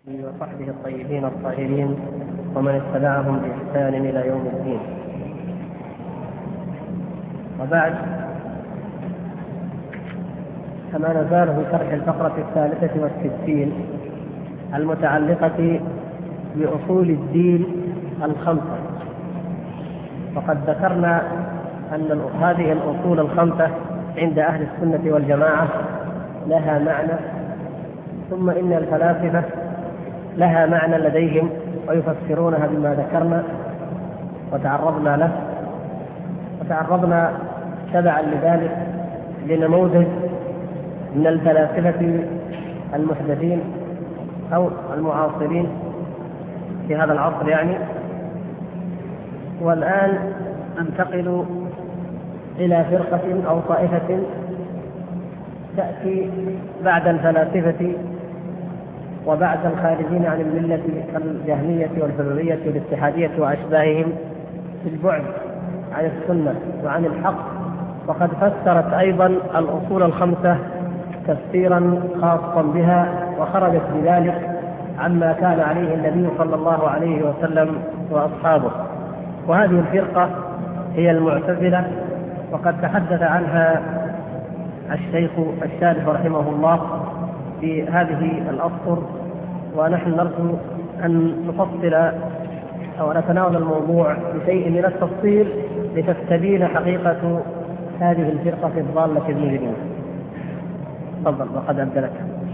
وصحبه الطيبين الطاهرين ومن اتبعهم بإحسان إلى يوم الدين. وبعد، كما نزال في شرح الفقرة 63 المتعلقة بأصول الدين الخمسة، وقد ذكرنا أن هذه الأصول الخمسة عند أهل السنة والجماعة لها معنى، ثم إن الفلاسفة لها معنى لديهم ويفسرونها بما ذكرنا وتعرضنا له، وتعرضنا تبعا لذلك لنموذج من الفلاسفة المحدثين أو المعاصرين في هذا العصر يعني. والآن ننتقل إلى فرقة أو طائفة تأتي بعد الفلاسفة وبعد الخارجين عن الملة الجهمية والحلولية والاتحادية وأشباههم في البعد عن السنة وعن الحق، وقد فسرت أيضا الأصول الخمسة تفسيرا خاصا بها، وخرجت بذلك عما كان عليه النبي صلى الله عليه وسلم وأصحابه. وهذه الفرقة هي المعتزلة، وقد تحدث عنها الشيخ الشارح رحمه الله في هذه الأسطر، ونحن نرجو أن نفصل أو نتناول الموضوع بشيء من التفصيل لتستبين حقيقة هذه الفرقة الضالة المجرمة. تفضل، وقد أبدلك.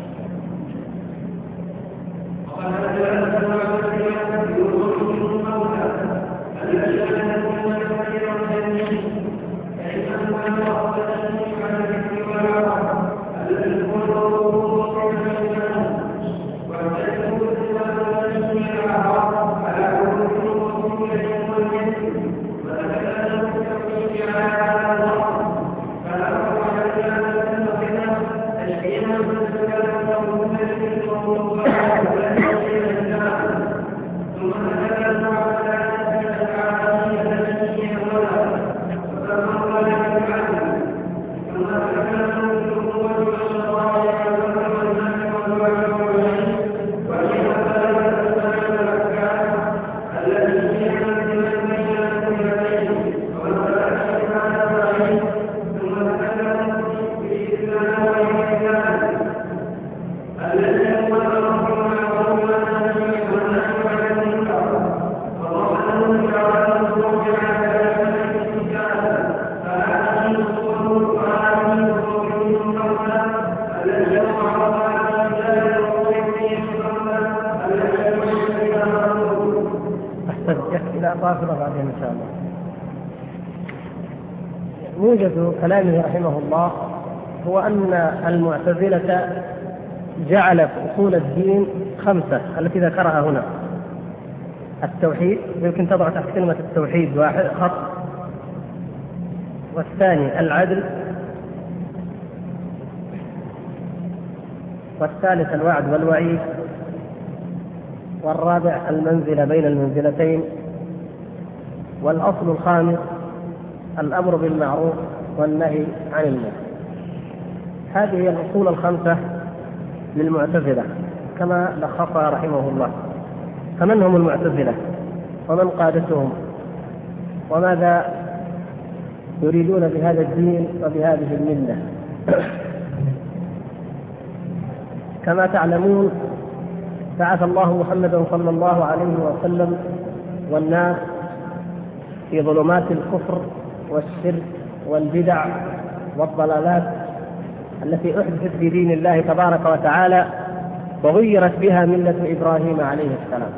موجز كلامه رحمه الله هو أن المعتزلة جعلت أصول الدين خمسة التي ذكرها هنا: التوحيد، يمكن تضع تحت كلمة التوحيد واحد خط، والثاني العدل، والثالث الوعد والوعيد، والرابع المنزلة بين المنزلتين، والأصل الخامس الأمر بالمعروف والنهي عن المنكر. هذه هي الأصول الخمسة للمعتزلة كما لخصها رحمه الله. فمن هم المعتزلة؟ ومن قادتهم؟ وماذا يريدون بهذا الدين وبهذه الملة؟ كما تعلمون، بعث الله محمدا صلى الله عليه وسلم والناس في ظلمات الكفر والشرك والبدع والضلالات التي أحدثت في دين الله تبارك وتعالى وغيرت بها ملة إبراهيم عليه السلام.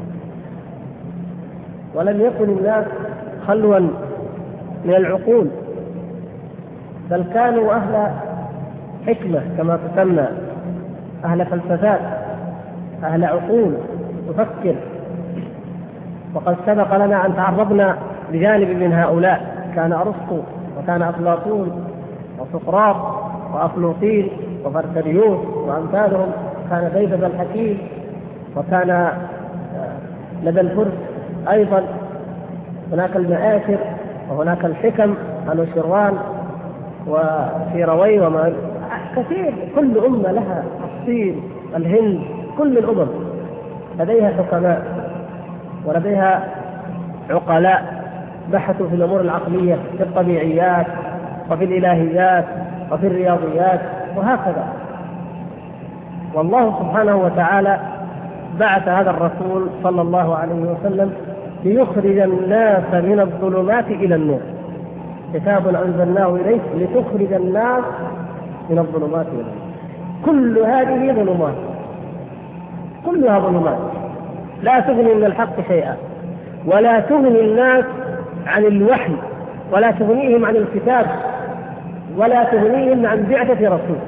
ولم يكن الناس خلوا من العقول، بل كانوا أهل حكمة كما تسمى، أهل فلسفات، أهل عقول تفكر. وقد سبق لنا أن تعرضنا بجانب من هؤلاء، كان أرسطو وكان أفلاطون وسقراط وأفلوطين وبرتريوس وأمثالهم، كان بيبذ الحكيم، وكان لدى الفرس أيضا هناك المآثر وهناك الحكم أنوشروان وسيروي وما كثير. كل أمة لها الصين، الهند، كل الأمم لديها حكماء ولديها عقلاء بحثوا في الأمور العقلية، في الطبيعيات وفي الإلهيات وفي الرياضيات وهكذا. والله سبحانه وتعالى بعث هذا الرسول صلى الله عليه وسلم ليخرج الناس من الظلمات إلى النور. كتاب أنزلناه إليك لتخرج الناس من الظلمات إلى النور. كل هذه ظلمات، كلها ظلمات لا تغني من الحق شيئا، ولا تغني الناس عن الوحي، ولا تغنيهم عن الكتاب، ولا تغنيهم عن بعثة رسول.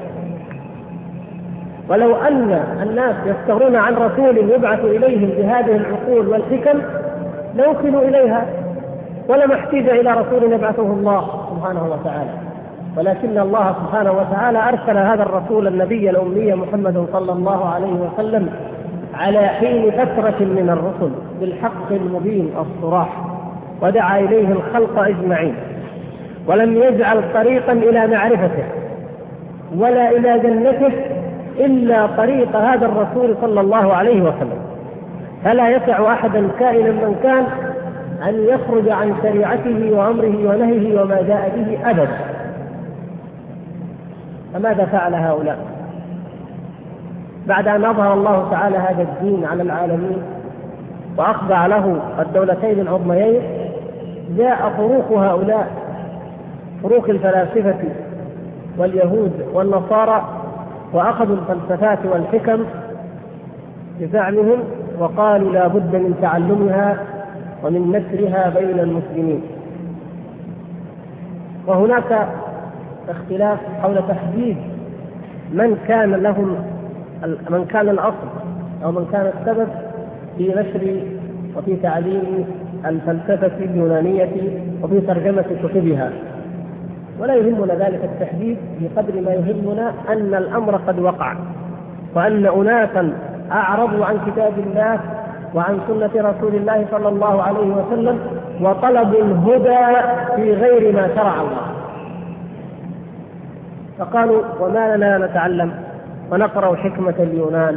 ولو أن الناس يستغنون عن رسول يبعث إليهم بهذه العقول والحكم لوصلوا إليها، ولما احتاج إلى رسول يبعثه الله سبحانه وتعالى. ولكن الله سبحانه وتعالى أرسل هذا الرسول النبي الأمي محمد صلى الله عليه وسلم على حين فترة من الرسل بالحق المبين الصراح، ودعا إليه الخلق أجمعين، ولم يجعل طريقا إلى معرفته ولا إلى جنته إلا طريق هذا الرسول صلى الله عليه وسلم. فلا يسع أحدا كائنا من كان أن يخرج عن شريعته وأمره ونهيه وما جاء به أبدا. فماذا فعل هؤلاء بعد أن أظهر الله تعالى هذا الدين على العالمين وأخضع له الدولتين العظميين؟ جاء فروق هؤلاء، فروق الفلاسفة واليهود والنصارى، وأخذوا الفلسفات والحكم بزعمهم وقالوا لا بد من تعلمها ومن نشرها بين المسلمين. وهناك اختلاف حول تحديد من كان الأصل أو من كان السبب في نشر وفي تعليم الفلسفة اليونانية وفي ترجمة كتبها. ولا يهمنا ذلك التحديد بقدر ما يهمنا أن الأمر قد وقع، وأن أناسا أعرضوا عن كتاب الله وعن سنة رسول الله صلى الله عليه وسلم وطلبوا الهدى في غير ما شرع الله، فقالوا وما لنا نتعلم ونقرأ حكمة اليونان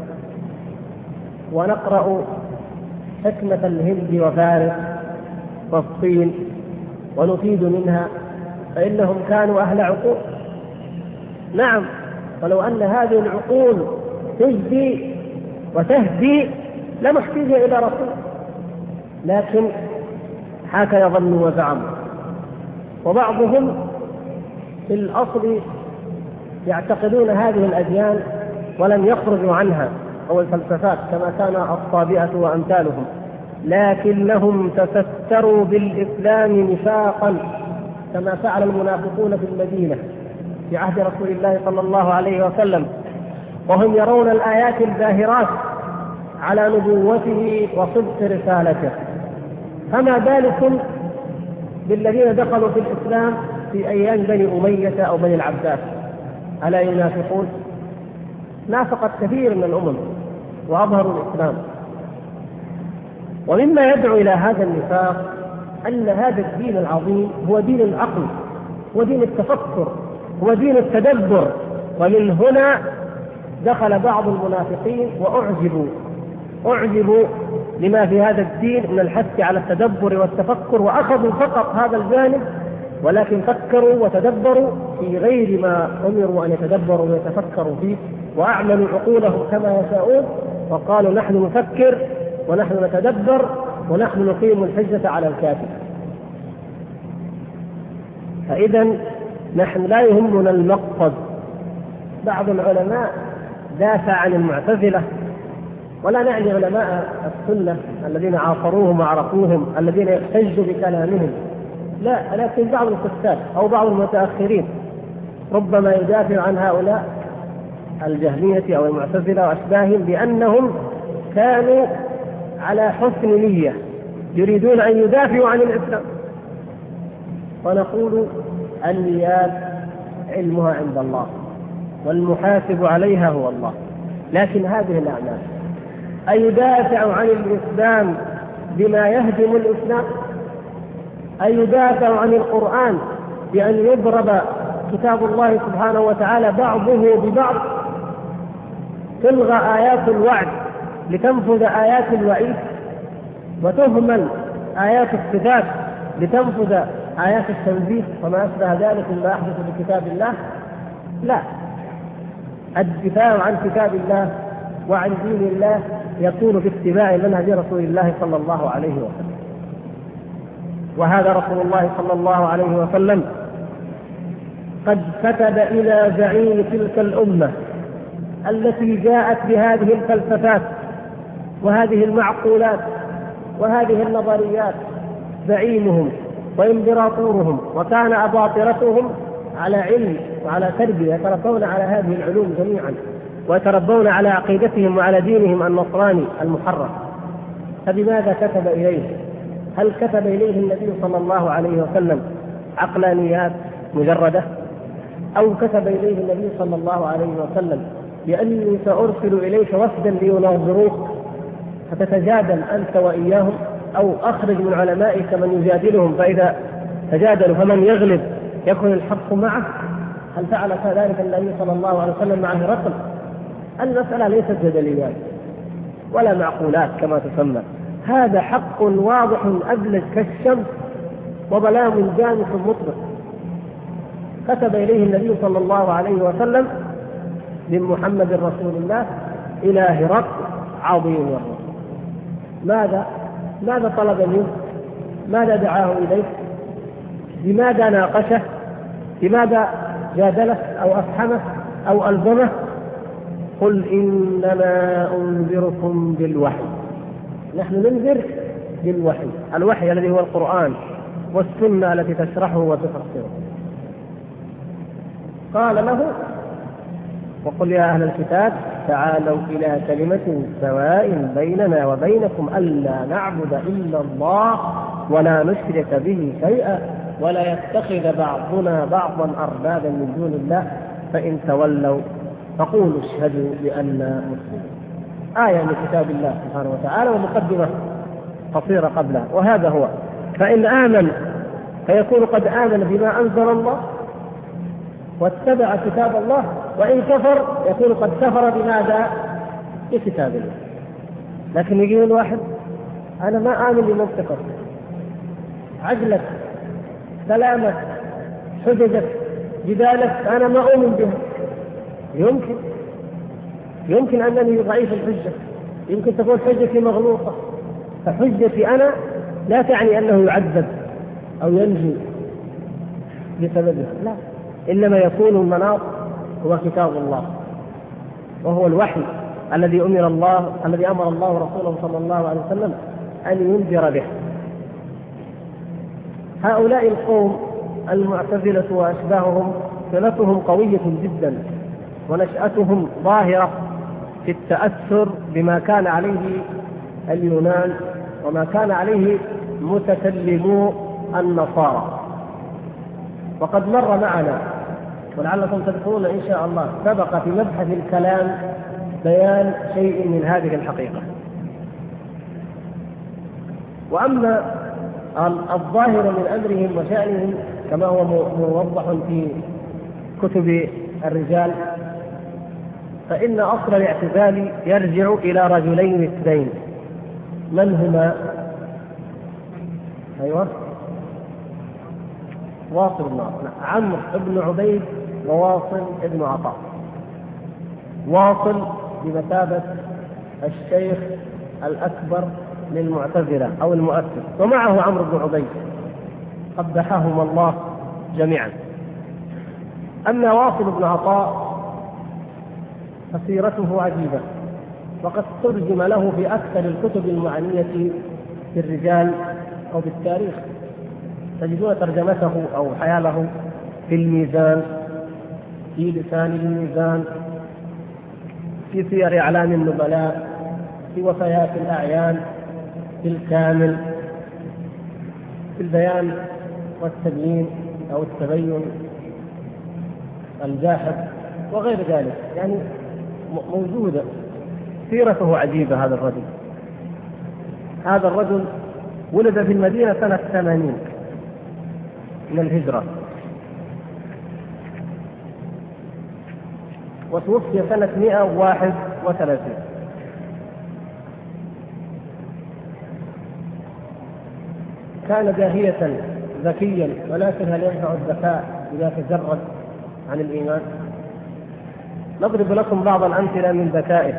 ونقرأ حكمة الهند وفارس والصين ونفيد منها، فإنهم كانوا أهل عقول. نعم، ولو أن هذه العقول تجدي وتهدي لما احتاج إلى رسول، لكن هكذا يظنوا وزعموا. وبعضهم في الأصل يعتقدون هذه الأديان ولم يخرجوا عنها أو الفلسفات كما كان الطابئة وأمثالهم، لكنهم تستروا بالإسلام نفاقا كما فعل المنافقون في المدينة في عهد رسول الله صلى الله عليه وسلم، وهم يرون الآيات الباهرات على نبوته وصدق رسالته. فما بالكم بالذين دخلوا في الإسلام في أيام بني أمية أو بني العباس؟ ألا ينافقون؟ نافقت كثير من الأمم وأظهروا الإسلام. ومما يدعو إلى هذا النفاق أن هذا الدين العظيم هو دين العقل، هو دين التفكر، هو دين التدبر. ومن هنا دخل بعض المنافقين وأعجبوا لما في هذا الدين من الحث على التدبر والتفكر، وأخذوا فقط هذا الجانب، ولكن فكروا وتدبروا في غير ما أمروا أن يتدبروا ويتفكروا فيه، وأعملوا عقولهم كما يشاءون، وقالوا نحن نفكر ونحن نتدبر ونحن نقيم الحجة على الكافر. فإذا نحن لا يهمنا المقصد. بعض العلماء دافع عن المعتزلة، ولا نعني علماء السنة الذين عاصروهم وعرفوهم الذين يحتجوا بكلامهم، لا، لكن بعض الكتاب أو بعض المتأخرين ربما يدافع عن هؤلاء الجهمية أو المعتزلة وأشباههم بأنهم كانوا على حسن نية يريدون أن يدافعوا عن الإسلام. ونقول النيات علمها عند الله والمحاسب عليها هو الله، لكن هذه الأعمال أيدافع عن الإسلام بما يهدم الإسلام؟ أيدافع عن القرآن بأن يضرب كتاب الله سبحانه وتعالى بعضه ببعض؟ تلغى آيات الوعد لتنفذ آيات الوعيد، وتهمل آيات الصفات لتنفذ آيات التنزيه وما أشبه ذلك مما يحدث بكتاب الله؟ لا، الدفاع عن كتاب الله وعن دين الله يكون باتباع منهج رسول الله صلى الله عليه وسلم. وهذا رسول الله صلى الله عليه وسلم قد كتب إلى زعيم تلك الأمة التي جاءت بهذه الفلسفات وهذه المعقولات وهذه النظريات، زعيمهم وإمبراطورهم، وكان أباطرتهم على علم وعلى تربية، يتربون على هذه العلوم جميعا، ويتربون على عقيدتهم وعلى دينهم النصراني المحرف. فبماذا كتب إليه؟ هل كتب إليه النبي صلى الله عليه وسلم عقلانيات مجردة؟ أو كتب إليه النبي صلى الله عليه وسلم بأني سأرسل إليك وفدا ليناظروك فتتجادل أنت وإياهم، أو أخرج من علمائك من يجادلهم فإذا تجادلوا فمن يغلب يكون الحق معه؟ هل فعل ذلك النبي صلى الله عليه وسلم مع هرقل؟ المسألة ليست جدليات ولا معقولات كما تسمى، هذا حق واضح أبلج كالشمس وظلام جامح مطبق. كتب إليه النبي صلى الله عليه وسلم من محمد رسول الله إلى هرقل عظيم الرسول. ماذا طلب منه؟ ماذا دعاه إليه؟ بماذا ناقشه؟ بماذا جادله أو أفحمه أو ألزمه؟ قل إنما أنذركم بالوحي. نحن ننذر بالوحي، الوحي الذي هو القرآن والسنة التي تشرحه وتفسره. قال له: وقل يا أهل الكتاب تعالوا إلى كلمة سواء بيننا وبينكم ألا نعبد إلا الله ولا نشرك به شيئا ولا يتخذ بعضنا بعضا أربابا من دون الله فإن تولوا فقولوا اشهدوا بأننا مسلمون. آية من كتاب الله سبحانه وتعالى ومقدمة قصيرة قبلها. وهذا هو، فإن آمن فيكون قد آمن بما أنزل الله واتبع كتاب الله، وإن كفر يكون قد كفر بماذا؟ بكتاب الله. لكن يجي الواحد: أنا ما آمن بمنطقك، عجلك، كلامك، حججك، جدالك، أنا ما أؤمن بها. يمكن أنني ضعيف الحجة، يمكن تكون حجتي مغلوطة، فحجتي أنا لا تعني أنه يعذب أو ينجو بسببها، لا، إنما يكون المناط هو كتاب الله وهو الوحي الذي أمر الله ورسوله صلى الله عليه وسلم أن ينذر به. هؤلاء القوم المعتزلة وأشباههم صلتهم قوية جدا، ونشأتهم ظاهرة في التأثر بما كان عليه اليونان وما كان عليه متكلمو النصارى. وقد مر معنا ولعلكم تذكرون إن شاء الله سبق في مبحث الكلام بيان شيء من هذه الحقيقة. وأما الظاهر من أمرهم وشأنهم كما هو موضح في كتب الرجال، فإن أصل الاعتزال يرجع إلى رجلين اثنين. من هما؟ أيوة، واصل بن عمرو بن عبيد وواصل بن عطاء. واصل بمثابة الشيخ الأكبر للمعتزلة أو المؤسس، ومعه عمرو بن عبيد قبحهم الله جميعا. أما واصل بن عطاء فسيرته عجيبة، وقد ترجم له في أكثر الكتب المعنية في الرجال أو بالتاريخ، تجدون ترجمته أو حياله في الميزان، في لسان الميزان، في سير أعلام النبلاء، في وفيات الأعيان، في الكامل، في البيان والتبيين أو التبين، الجاحظ وغير ذلك، يعني موجودة. سيرته عجيبة. هذا الرجل ولد في المدينة سنة 80 من الهجرة، وتوفي سنة 131. كان داهية ذكيا، ولكن هل ينفع الذكاء إذا تجرد عن الإيمان؟ نضرب لكم بعض الأمثلة من ذكائه.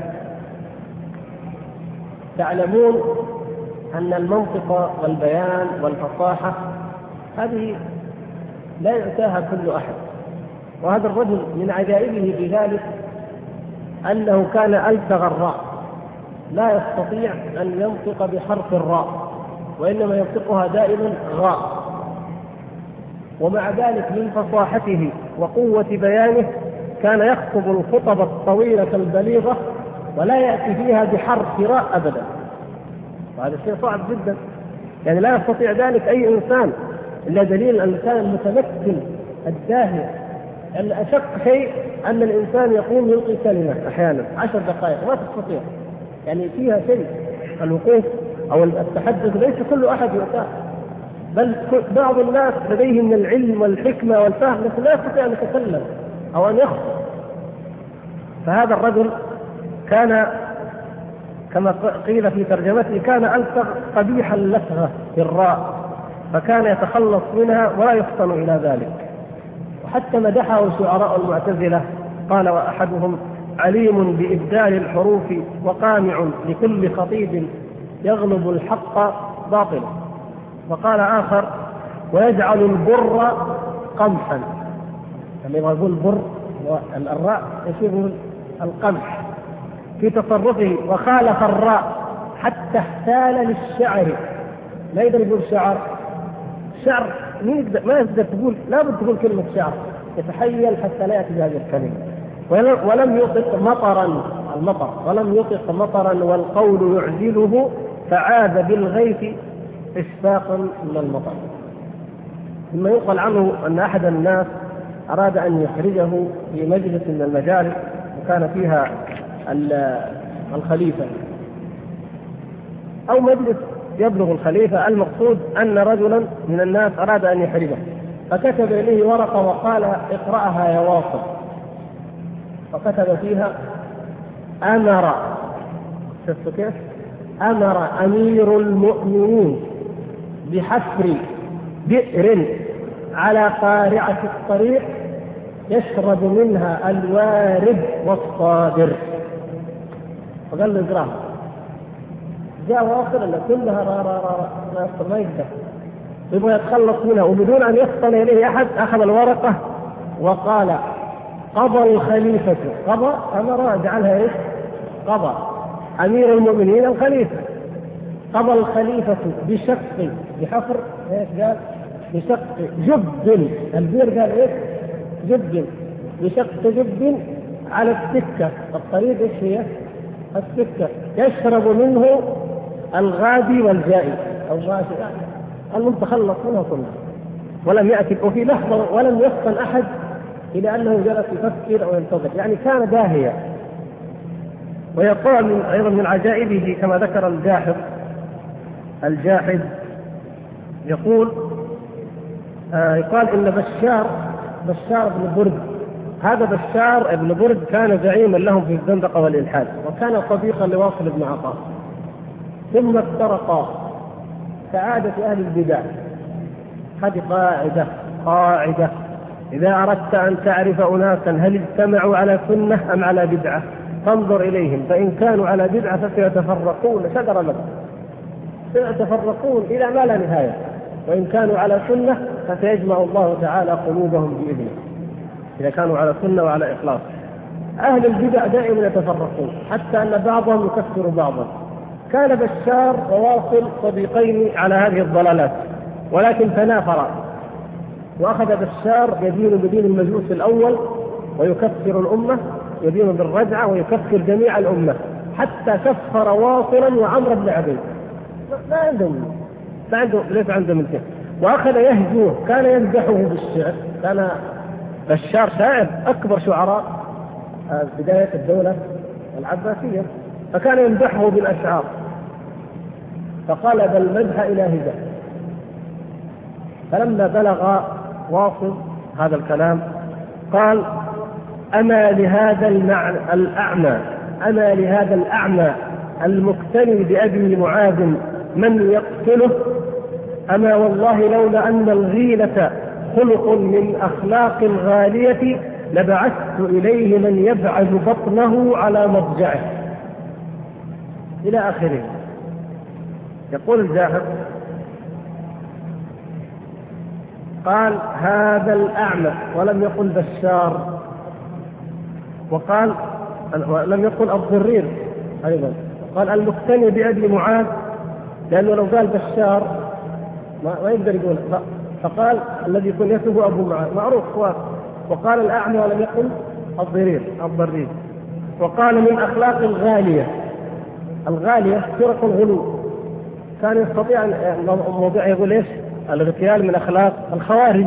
تعلمون أن المنطق والبيان والفصاحة هذه لا يؤتاها كل أحد، وهذا الرجل من عجائبه بذلك أنه كان ألدغ الراء، لا يستطيع أن ينطق بحرف الراء، وإنما ينطقها دائما غاء. ومع ذلك من فصاحته وقوة بيانه كان يخطب الخطب الطويلة البليغة ولا يأتي فيها بحرف راء أبدا، وهذا شيء صعب جدا، يعني لا يستطيع ذلك أي إنسان، إلا دليل أن الإنسان المتمكن الداهية. أن أشق شيء أن الإنسان يقوم يلقي كلمة أحيانا 10 دقائق ما تستطيع، يعني فيها شيء. الوقوف أو التحدث ليس كل أحد يؤتاه، بل بعض الناس لديه من العلم والحكمة والفهم لكن لا يستطيع أن يتكلم أو أن يخطب. فهذا الرجل كان كما قيل في ترجمته كان ألفغ قبيح اللفغة في الراء، فكان يتخلص منها ولا يفطن إلى ذلك. وحتى مدحه شعراء المعتزلة، قال وأحدهم عليم بإبدال الحروف وقامع لكل خطيب يغلب الحق باطلا. وقال آخر ويجعل البر قمحا، لما يقول البر الراء يشبه القمح في تصرفه. وخالف الراء حتى احتال للشعر، لا يقدر يقول شعر، شعر ما يقدر تقول، لا بد تقول كلمة شعر، يتحيل حتى لا يأتي بهذه الكلمة. ولم يطق مطرا، المطر، ولم يطق مطرا والقول يعزله، فعاد بالغيث إشفاقا من المطر. ثم يقال عنه أن أحد الناس أراد أن يخرجه في مجلس من المجالس وكان فيها الخليفة أو مجلس يبلغ الخليفة، المقصود أن رجلا من الناس أراد أن يحرجه، فكتب إليه ورقة وقال اقرأها يا واصل. فكتب فيها أمر، شفتوا كيف؟ أمر أمير المؤمنين بحفر بئر على قارعة الطريق يشرب منها الوارد والصادر. فقال له اقراها. جاء واصل أن كلها ما يقدر، يبغى يتخلص منها، وبدون أن يفطن إليه أحد أخذ الورقة وقال قضى الخليفة، قضى أمر جعلها إيش؟ قضى أمير المؤمنين الخليفة، قضى الخليفة بشق بحفر إيش قال؟ بشق جب، البير قال إيش؟ جب، بشق جب على السكة، الطريق إيش هي؟ السكة يشرب منه الغادي والجائي أو غاشي، المتخلص منه كله. ولم يأتي وفي لحظة ولم يفطن أحد إلى أنه جلس يفكر أو ينتظر، يعني كان داهية. ويقال أيضا من عجائبه كما ذكر الجاحظ يقول يقال إن بشار بن برد، هذا بشار بن برد كان زعيما لهم في الزندقة والإلحاد، وكان صديقا لواصل بن عطاء، ثم افترقا كعادة أهل البدع. هذه قاعدة إذا أردت أن تعرف أناسا هل اجتمعوا على سنة أم على بدعة فانظر إليهم، فإن كانوا على بدعة فسيتفرقون شجر لك، سيتفرقون إلى ما لا نهاية، وإن كانوا على سنة فسيجمع الله تعالى قلوبهم بإذنه إذا كانوا على سنة وعلى إخلاص. أهل البدع دائما يتفرقون حتى أن بعضهم يكفر بعضا. كان بشار وواصل صديقين على هذه الضلالات، ولكن تنافرا، وأخذ بشار يدين بدين المجوس الأول ويكفر الأمة، يدين بالرجعة ويكفر جميع الأمة، حتى كفر واصلا وعمر بن عبيد. ليس عندهم الكفر. وأخذ يهجوه، كان يمدحه بالشعر، كان بشار شاعر أكبر شعراء بداية الدولة العباسية، فكان يمدحه بالأشعار، فقلب المدح إلى هجاء. فلما بلغ واصل هذا الكلام قال أما لهذا الأعمى المقتني بأبي معاذ من يقتله، أما والله لولا أن الغيلة خلق من أخلاق الغالية لبعثت إليه من يبعث بطنه على مضجعه، إلى آخره. يقول الجاحظ قال هذا الأعمى، ولم يقل بشار، وقال لم يقل الضرير أيضا، قال المقتني بأبي معاذ، لأنه لو قال بشار ما يقدر يقول، فقال الذي كنيته أبو معاذ معروف هو، وقال الأعمى ولم يقل الضرير. وقال من أخلاق الغالية فرق الغلو، كان يستطيع الموضوع يقول إيش الاغتيال من أخلاق الخوارج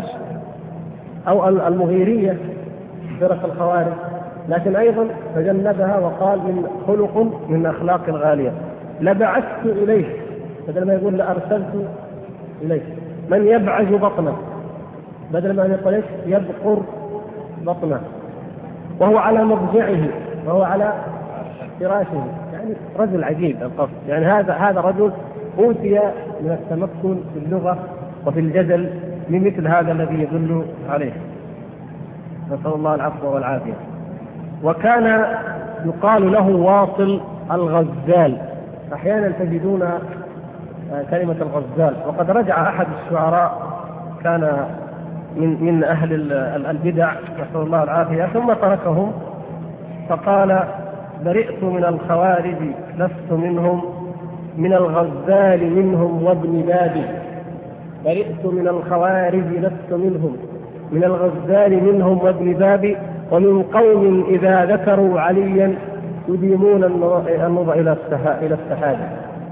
أو المغيرية فرق الخوارج، لكن أيضا تجنبها وقال من خلق من أخلاق الغالية. لبعثت إليه بدل ما يقول لأرسلت إليه من يبعث بطنه، بدل ما يقول إيش يبقر بطنه، وهو على مضجعه وهو على فراشه. يعني رجل عجيب القصد، يعني هذا رجل أوتي من التمكن في اللغة وفي الجدل من مثل هذا الذي يدل عليه، نسأل الله العفو والعافية. وكان يقال له واصل الغزال، أحيانا تجدون كلمة الغزال، وقد رجع أحد الشعراء كان من أهل البدع نسأل الله العافية ثم تركهم، فقال برئت من الخوارج لست منهم، من الغزال منهم وابن بابي. برئت من الخوارج لست منهم، من الغزال منهم وابن بابي، ومن قوم إذا ذكروا عليا يديمون النظر إلى السحابة.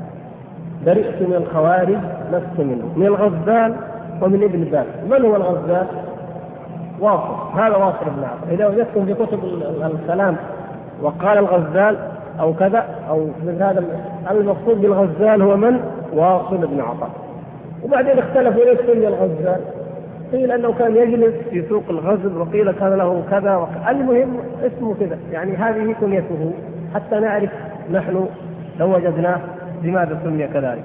برئت من الخوارج لست منهم، من الغزال ومن ابن بابي. من هو الغزال؟ واصل، هذا واصل بن عطاء. إذا وجدتم في كتب الكلام وقال الغزال أو كذا أو من هذا المقصود بالغزال هو من؟ واصل بن عطاء. وبعدين اختلفوا ليش سمي الغزال، قيل أنه كان يجلس في سوق الغزل، وقيل كان له كذا المهم اسمه كذا، يعني هذه كنيته حتى نعرف نحن لو وجدناه لماذا سمي كذلك.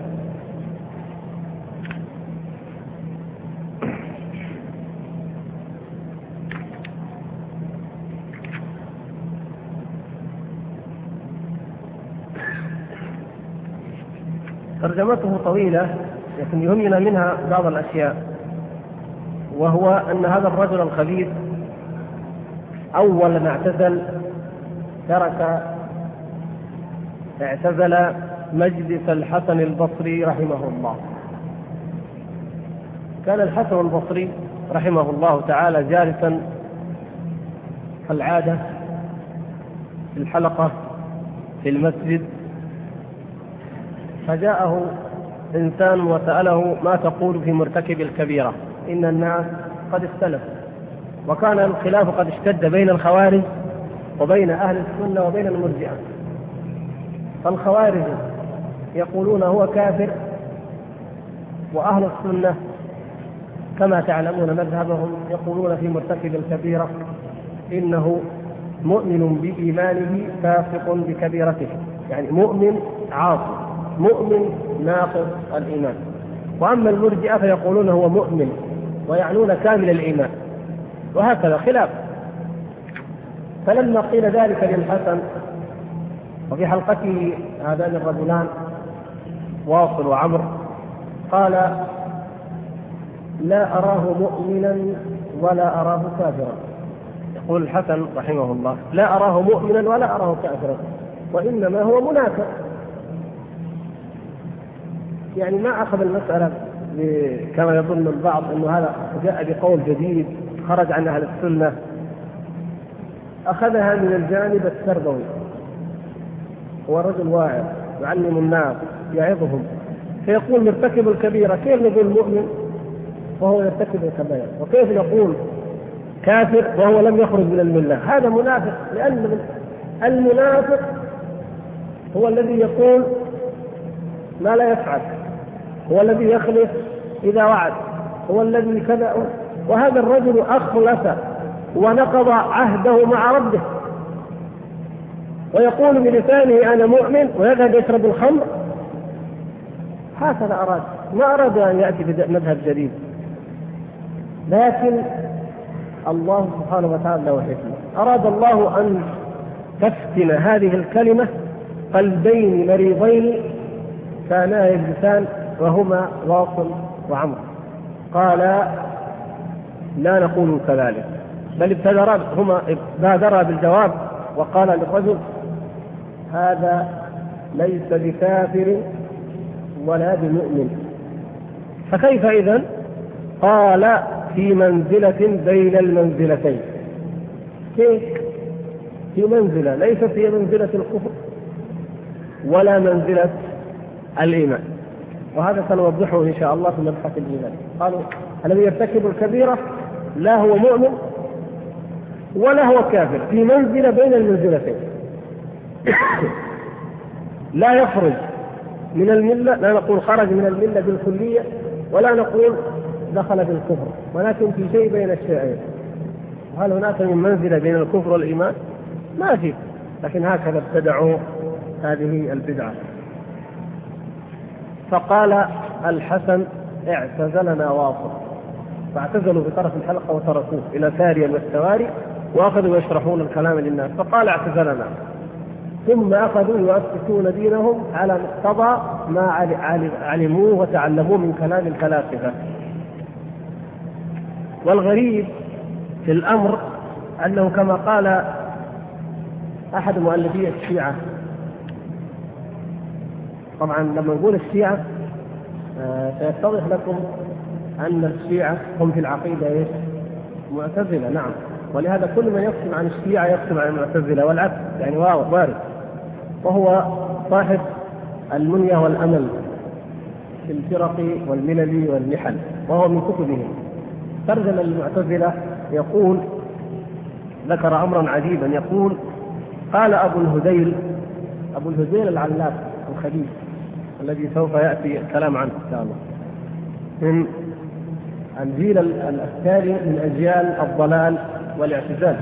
ترجمته طويلة لكن يهمنا منها بعض الأشياء، وهو أن هذا الرجل الخبيث أول ما اعتزل مجلس الحسن البصري رحمه الله. كان الحسن البصري رحمه الله تعالى جالسا كالعادة في الحلقة في المسجد، فجاءه إنسان وسأله ما تقول في مرتكب الكبيرة؟ إن الناس قد اختلفوا، وكان الخلاف قد اشتد بين الخوارج وبين أهل السنة وبين المرجئة. فالخوارج يقولون هو كافر، وأهل السنة كما تعلمون مذهبهم يقولون في مرتكب الكبيرة إنه مؤمن بإيمانه فاسق بكبيرته، يعني مؤمن عاصي، مؤمن ناقص الإيمان. وأما المرجئة فيقولون هو مؤمن ويعنون كامل الإيمان، وهكذا خلاف. فلما قيل ذلك للحسن وفي حلقته هذان الرجلان واصل وعمر، قال لا أراه مؤمنا ولا أراه كافرا. يقول الحسن رحمه الله لا أراه مؤمنا ولا أراه كافرا، وإنما هو منافق. يعني ما أخذ المسألة كما يظن البعض أنه هذا جاء بقول جديد خرج عن أهل السنة، أخذها من الجانب التربوي. هو رجل واعظ يعلم الناس يعظهم، فيقول مرتكب الكبيرة كيف نقول مؤمن وهو يرتكب الكبائر، وكيف نقول كافر وهو لم يخرج من الملة؟ هذا منافق، لأن المنافق هو الذي يقول ما لا يفعل، هو الذي يخلف إذا وعد، هو الذي كذا. وهذا الرجل أخلف ونقض عهده مع ربه، ويقول بلسانه أنا مؤمن ويذهب يشرب الخمر. هكذا أراد ما أراد أن يأتي بمذهب جديد، لكن الله سبحانه وتعالى له حكمة. أراد الله أن تفتن هذه الكلمة قلبين مريضين كانا يجلسان وهما واصل وعمرو. قال لا نقول كذلك، بل بادرا بالجواب وقال للرجل هذا ليس بكافر ولا بمؤمن، فكيف إذن؟ قال في منزلة بين المنزلتين. كيف؟ في منزلة ليست هي منزلة الكفر ولا منزلة الإيمان، وهذا سنوضحه إن شاء الله في مبحث الإيمان. قالوا الذي يرتكب الكبيرة لا هو مؤمن ولا هو كافر، في منزلة بين المنزلتين، لا يخرج من الملة، لا نقول خرج من الملة بالكلية ولا نقول دخل بالكفر، ولكن في شيء بين الشيئين. وهل هناك من منزلة بين الكفر والإيمان؟ ما في، لكن هكذا ابتدعوا هذه البدعة. فقال الحسن اعتزلنا واصل، فاعتزلوا بطرف الحلقة وتركوه إلى ساريا والسواري وأخذوا يشرحون الكلام للناس، فقال اعتزلنا، ثم أخذوا يؤسسون دينهم على مقتضى ما علموه وتعلموه من كلام الفلاسفة. والغريب في الأمر أنه كما قال أحد مؤلفي الشيعة، طبعا لما نقول الشيعة سيتضح لكم أن الشيعة هم في العقيدة معتزلة، نعم، ولهذا كل من يقسم عن الشيعة يقسم عن المعتزلة والعكس، يعني وارد. وهو صاحب المنية والأمل في الفرق والملل والنحل، وهو من كتبهم. ترجم المعتزلة يقول، ذكر أمرا عجيبا، يقول قال أبو الهذيل العلاف الخبيث الذي سوف يأتي الكلام عنه إن شاء الله، من الجيل الثاني من أجيال الضلال والاعتزال،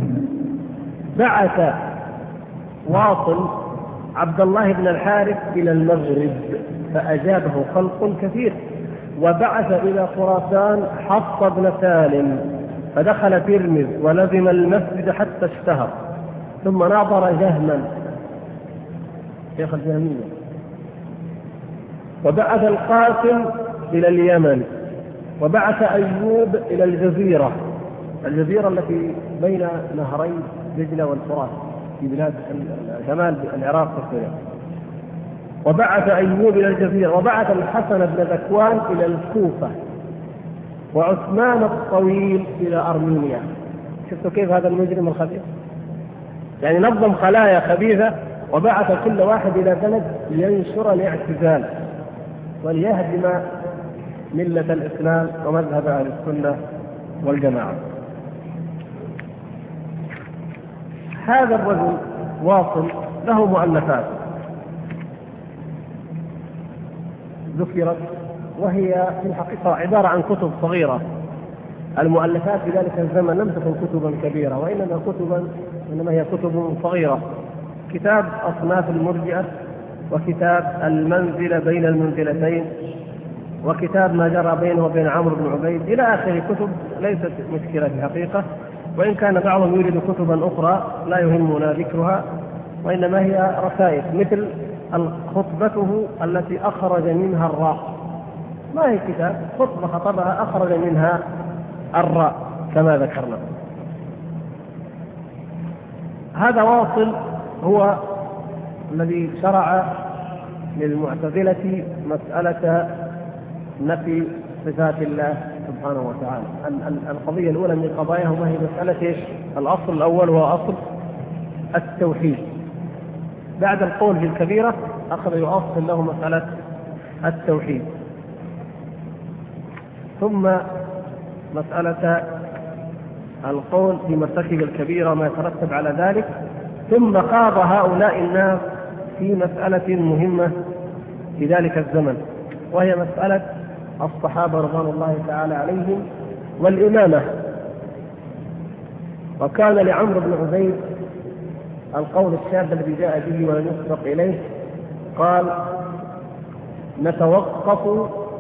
بعث واصل عبد الله بن الحارث إلى المغرب فأجابه خلق كثير، وبعث إلى خراسان حفص بن سالم فدخل ترمذ ولزم المسجد حتى اشتهر، ثم ناظر جهما شيخ الجهمية، وبعث القاسم إلى اليمن، وبعث أيوب إلى الجزيرة التي بين نهري دجلة والفرات في بلاد شمال العراق وسوريا، وبعث أيوب إلى الجزيرة، وبعث الحسن بن ذكوان إلى الكوفة، وعثمان الطويل إلى أرمينيا. شفتوا كيف هذا المجرم الخبيث؟ يعني نظم خلايا خبيثة وبعث كل واحد إلى بلد لينشر الاعتزال وليهدم ملة الإسلام ومذهب أهل السنة والجماعة. هذا الرجل واصل له مؤلفات ذكرت، وهي في الحقيقة عبارة عن كتب صغيرة. المؤلفات في ذلك الزمن لم تكن كتبا كبيرة، وإنما هي كتب صغيرة. كتاب أصناف المرجئة، وكتاب المنزلة بين المنزلتين، وكتاب ما جرى بينه وبين عمرو بن عبيد، إلى آخر كتب ليست مشكلة في الحقيقة، وإن كان بعضهم يريد كتبا أخرى لا يهمنا ذكرها، وإنما هي رسائل مثل خطبته التي أخرج منها الراء. ما هي كتاب، خطبة خطبها أخرج منها الراء كما ذكرنا. هذا واصل هو الذي شرع للمعتزلة مسألة نفي صفات الله سبحانه وتعالى. القضية الأولى من قضاياهم هي مسألة الأصل الأول هو أصل التوحيد. بعد القول بالكبيرة أخذ يؤصل له مسألة التوحيد، ثم مسألة القول في مرتكب الكبيرة وما يترتب على ذلك، ثم خاض هؤلاء الناس في مسألة مهمة في ذلك الزمن، وهي مسألة الصحابة رضوان الله تعالى عليهم والإمامة. وكان لعمرو بن عبيد القول الشاذ الذي جاء به ولم يسبق إليه، قال نتوقف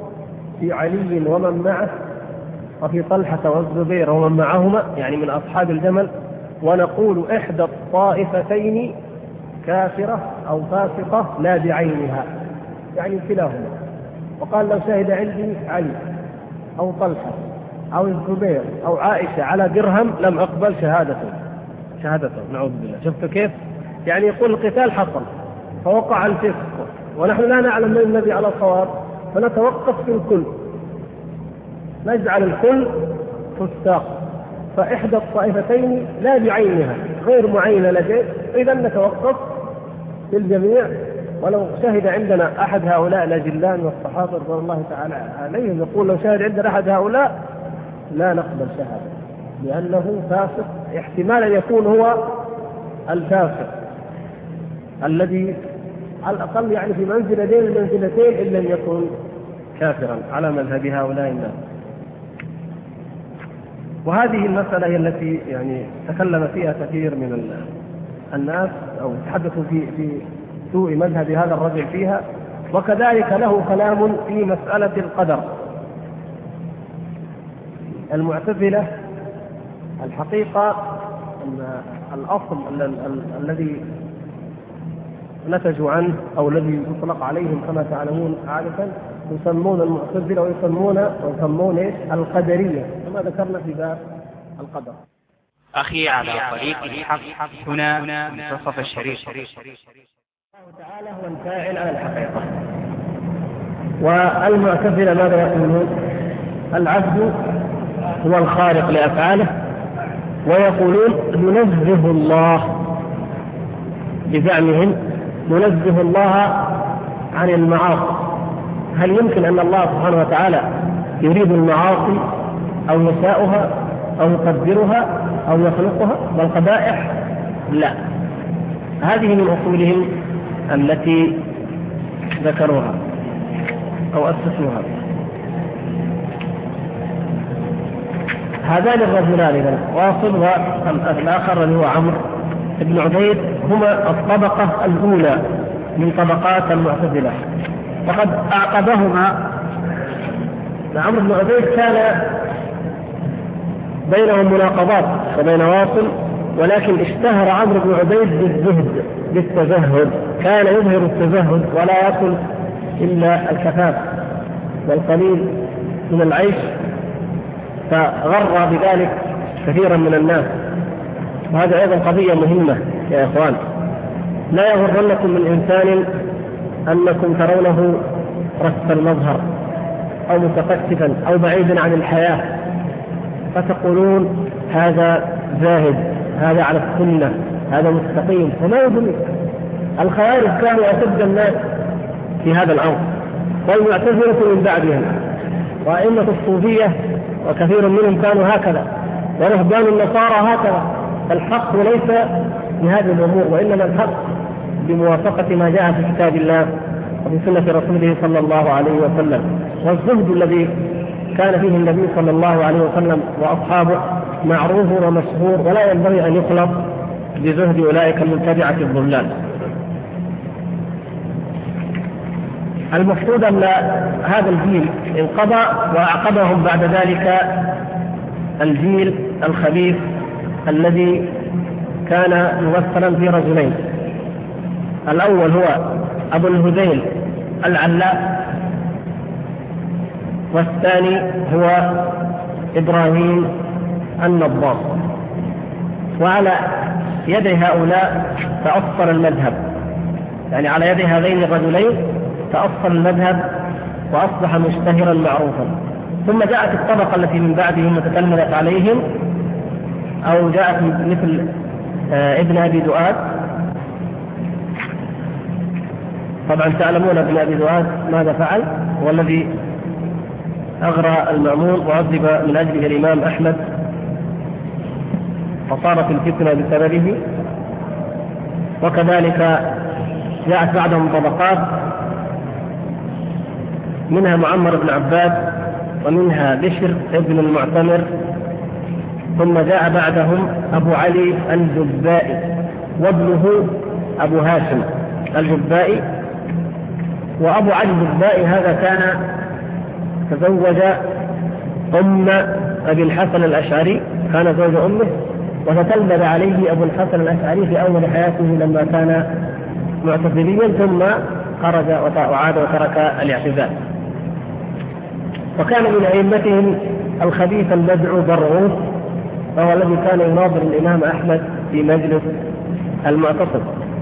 في علي ومن معه، وفي طلحة والزبير ومن معهما، يعني من أصحاب الجمل، ونقول إحدى الطائفتين كافرة أو فاسقة لا بعينها، يعني كلاهما. وقال لو شهد عندي علي أو طلحة أو الزبير أو عائشة على درهم لم أقبل شهادته. نعوذ بالله. شفت كيف؟ يعني يقول القتال حصل فوقع الفسق ونحن لا نعلم من النبي على الصواب، فنتوقف في الكل، نجعل الكل فساق. فإحدى الطائفتين لا بعينها غير معينة لديه، إذا نتوقف في الجميع. ولو شهد عندنا أحد هؤلاء الأجلان والصحابة رضي الله تعالى عليهم، يقول لو شهد عندنا أحد هؤلاء لا نقبل شهادة، لأنه فاسق، احتمال أن يكون هو الفاسق الذي على الأقل يعني في منزلتين المنزلتين إن لم يكن كافرا على مذهب هؤلاء الناس. وهذه المسألة هي التي يعني تكلم فيها كثير من الناس أو تحدثوا في سوء مذهب هذا الرجل فيها. وكذلك له كلام في مسألة القدر. المعتزلة الحقيقة أن الأصل الذي نتجوا عنه أو الذي يطلق عليهم كما تعلمون عادة يسمون المعتزلة ويسمون القدرية كما ذكرنا في باب القدر. أخي على طريق الحق هنا منتصف الشريف. الله تعالى هو الفاعل على الحقيقة. والمعتزلة ماذا يقولون؟ العبد هو الخالق لأفعاله، ويقولون ننزه الله بزعمهم، ننزه الله عن المعاصي. هل يمكن أن الله سبحانه وتعالى يريد المعاصي أو يشاؤها أو يقدرها أو يخلقها والقبائح؟ لا، هذه من أصولهم التي ذكروها أو أسسوها. هذان الرجلان واصل والآخر اللي هو عمرو بن عبيد هما الطبقة الأولى من طبقات المعتزلة، وقد أعقبهما عمرو بن عبيد كان بينهم مناقضات وبين واصل، ولكن اشتهر عمرو بن عبيد بالزهد بالتزهد، كان يظهر التزهد ولا يأكل إلا الكفاف والقليل من العيش، فغر بذلك كثيرا من الناس. وهذا أيضا قضية مهمة يا إخوان، لا يغرنكم من إنسان أنكم ترونه رث المظهر أو متقشفا أو بعيدا عن الحياة فتقولون هذا زاهد، هذا على السنة، هذا مستقيم، وما يدري. الخوارج كانوا أشد الناس في هذا الأمر، والمعتزلة من بعدهم، وأئمة الصوفية وكثير منهم كانوا هكذا، ورهبان النصارى هكذا. الحق ليس بهذه الأمور، وإنما الحق بموافقة ما جاء في كتاب الله وفي سنة رسوله صلى الله عليه وسلم. والزهد الذي كان فيه النبي صلى الله عليه وسلم وأصحابه معروف ومشهور، ولا ينبغي أن يخلط بزهد أولئك المبتدعة الضلال. المفروض أن هذا الجيل انقضى، وأعقبهم بعد ذلك الجيل الخبيث الذي كان ممثلا في رجلين. الأول هو أبو الهذيل العلاء، والثاني هو إبراهيم النظام. وعلى يد هؤلاء تأصل المذهب، يعني على يد هذين الرجلين تأصل المذهب وأصبح مشتهرا معروفا. ثم جاءت الطبقة التي من بعدهم وتكلمت عليهم، أو جاءت مثل ابن أبي دؤاد. طبعا تعلمون ابن أبي دؤاد ماذا فعل، والذي أغرى المأمون وعذب من أجله الإمام أحمد، فصارت الفتنة بسببه. وكذلك جاءت بعدهم طبقات، منها معمر بن عباد، ومنها بشر ابن المعتمر، ثم جاء بعدهم أبو علي الجبائي وابنه أبو هاشم الجبائي. وأبو علي الجبائي هذا كان تزوج أم أبي الحسن الأشعري، كان زوج أمه، وتتلمذ عليه أبو الحسن الأشعري في أول حياته لما كان معتزليا، ثم خرج وعاد وترك الاعتزال. وكان من أئمتهم الخبيث المدعو برغوث، وهو الذي كان يناظر الإمام أحمد في مجلس المعتصم.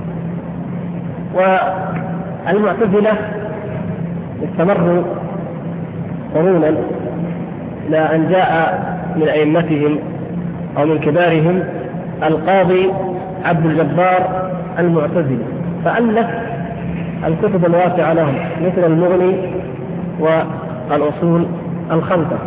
والمعتزلة استمروا قرونا إلى أن جاء من أئمتهم أو من كبارهم القاضي عبد الجبار المعتزلي، فألف الكتب الواسعة لهم مثل المغني والأصول الخمسة.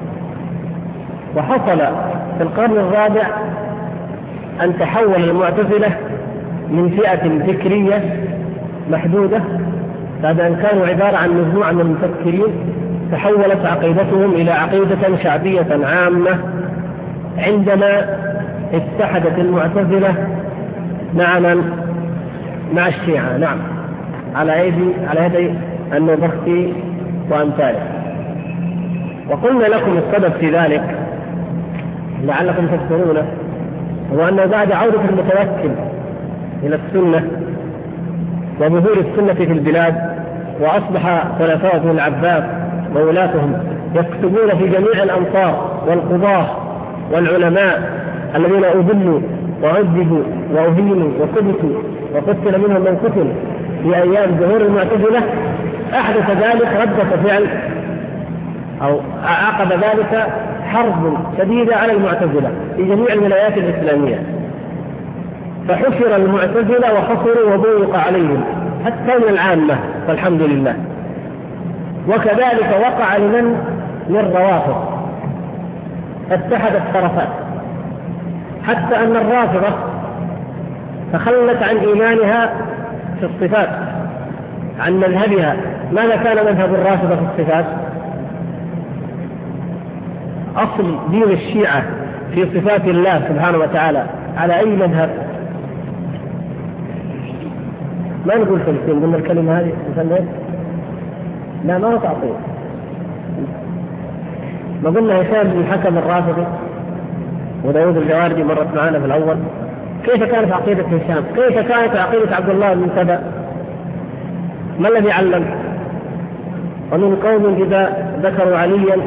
وحصل في القرن الرابع أن تحول المعتزلة من فئة فكرية محدودة بعد أن كانوا عبارة عن مجموعة من المفكرين، تحولت عقيدتهم إلى عقيدة شعبية عامة عندما اتحدت المعتزلة مع الشيعة، نعم، على يدي النوبختي وأمثاله. وقلنا لكم السبب في ذلك لعلكم تذكرونه، هو أنه بعد عودة المتوكل إلى السنة وظهور السنة في البلاد، وأصبح خلفاء بن العباس وولاتهم يكتبون في جميع الأمصار، والقضاة والعلماء الذين أذلوا وعذبوا وأهينوا وكبتوا وقتل منهم من قتل في أيام ظهور المعتزلة، أحدث ذلك ردة فعل أو عقد ذلك حرب شديدة على المعتزلة في جميع الولايات الإسلامية، فحشر المعتزلة وحصروا وضيق عليهم حتى من العامة، فالحمد لله. وكذلك وقع للروافض، اتحدت طرفات، حتى أن الرافضة تخلت عن إيمانها في الصفات عن مذهبها. ماذا كان مذهب الرافضة في الصفات؟ أصل دين الشيعة في صفات الله سبحانه وتعالى على أي مذهب؟ ما نقول فلسطين، قلنا الكلمة هذه لا، ما هو تعطيل. ما قلنا هشام بن الحكم الرافضي وداود الجواردي مرت معنا في الأول، كيف كانت عقيدة هشام؟ كيف كانت عقيدة عبد الله بن سبأ؟ ما الذي علم؟ ومن قوم إذا ذكروا عليا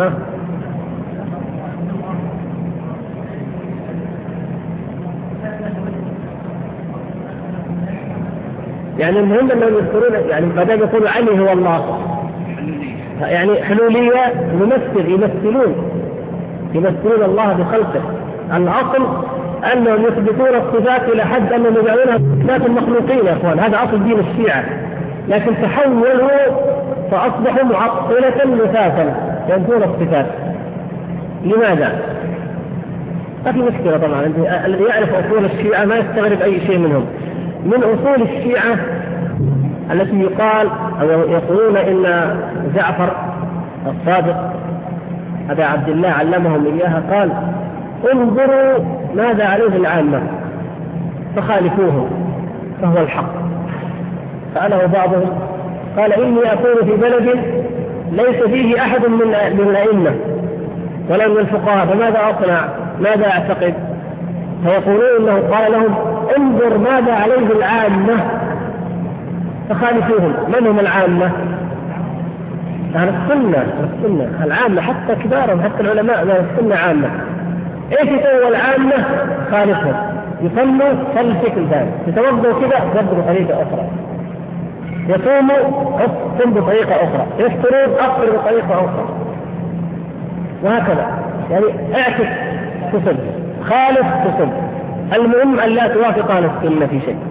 يعني المهم أنهم يذكرون، يعني ما دام يقولوا علي هو الله، يعني حلولية يمثلون الله بخلقه. الأصل أنهم يثبتون الصفات إلى حد أنهم يجعلونها صفات المخلوقين يا أخوان، هذا أصل دين الشيعة. لكن تحولوا فأصبحوا معطلة مثاثا ينفون الصفات. لماذا؟ ما في مشكلة طبعا، الذي يعرف أصول الشيعة ما يستغرب أي شيء منهم. من أصول الشيعة التي يقال أو يقولون إن جعفر الصادق أبا عبد الله علمهم إياها، قال انظروا ماذا عليه العامة فخالفوه فهو الحق. سأله بعضهم قال إني أكون في بلد ليس فيه أحد من الأئمة ولا من الفقهاء، فماذا أصنع؟ ماذا أعتقد؟ فيقولون إنه قال لهم انظر ماذا عليه العامة فخالفوهم. من هم العامة؟ أهل السنة العامة، حتى كبارهم حتى العلماء من السنة عامة. ايش يسوي العامة؟ خالفهم. يصلوا صل بشكل ثاني، يتوضوا كذا يصلوا بطريقة أخرى، يصوموا صوم بطريقة أخرى، يفطرون أفطر بطريقة أخرى، وهكذا. يعني اعكس تصب، خالف تصب، المهم أن لا توافق أهل السنة في شيء.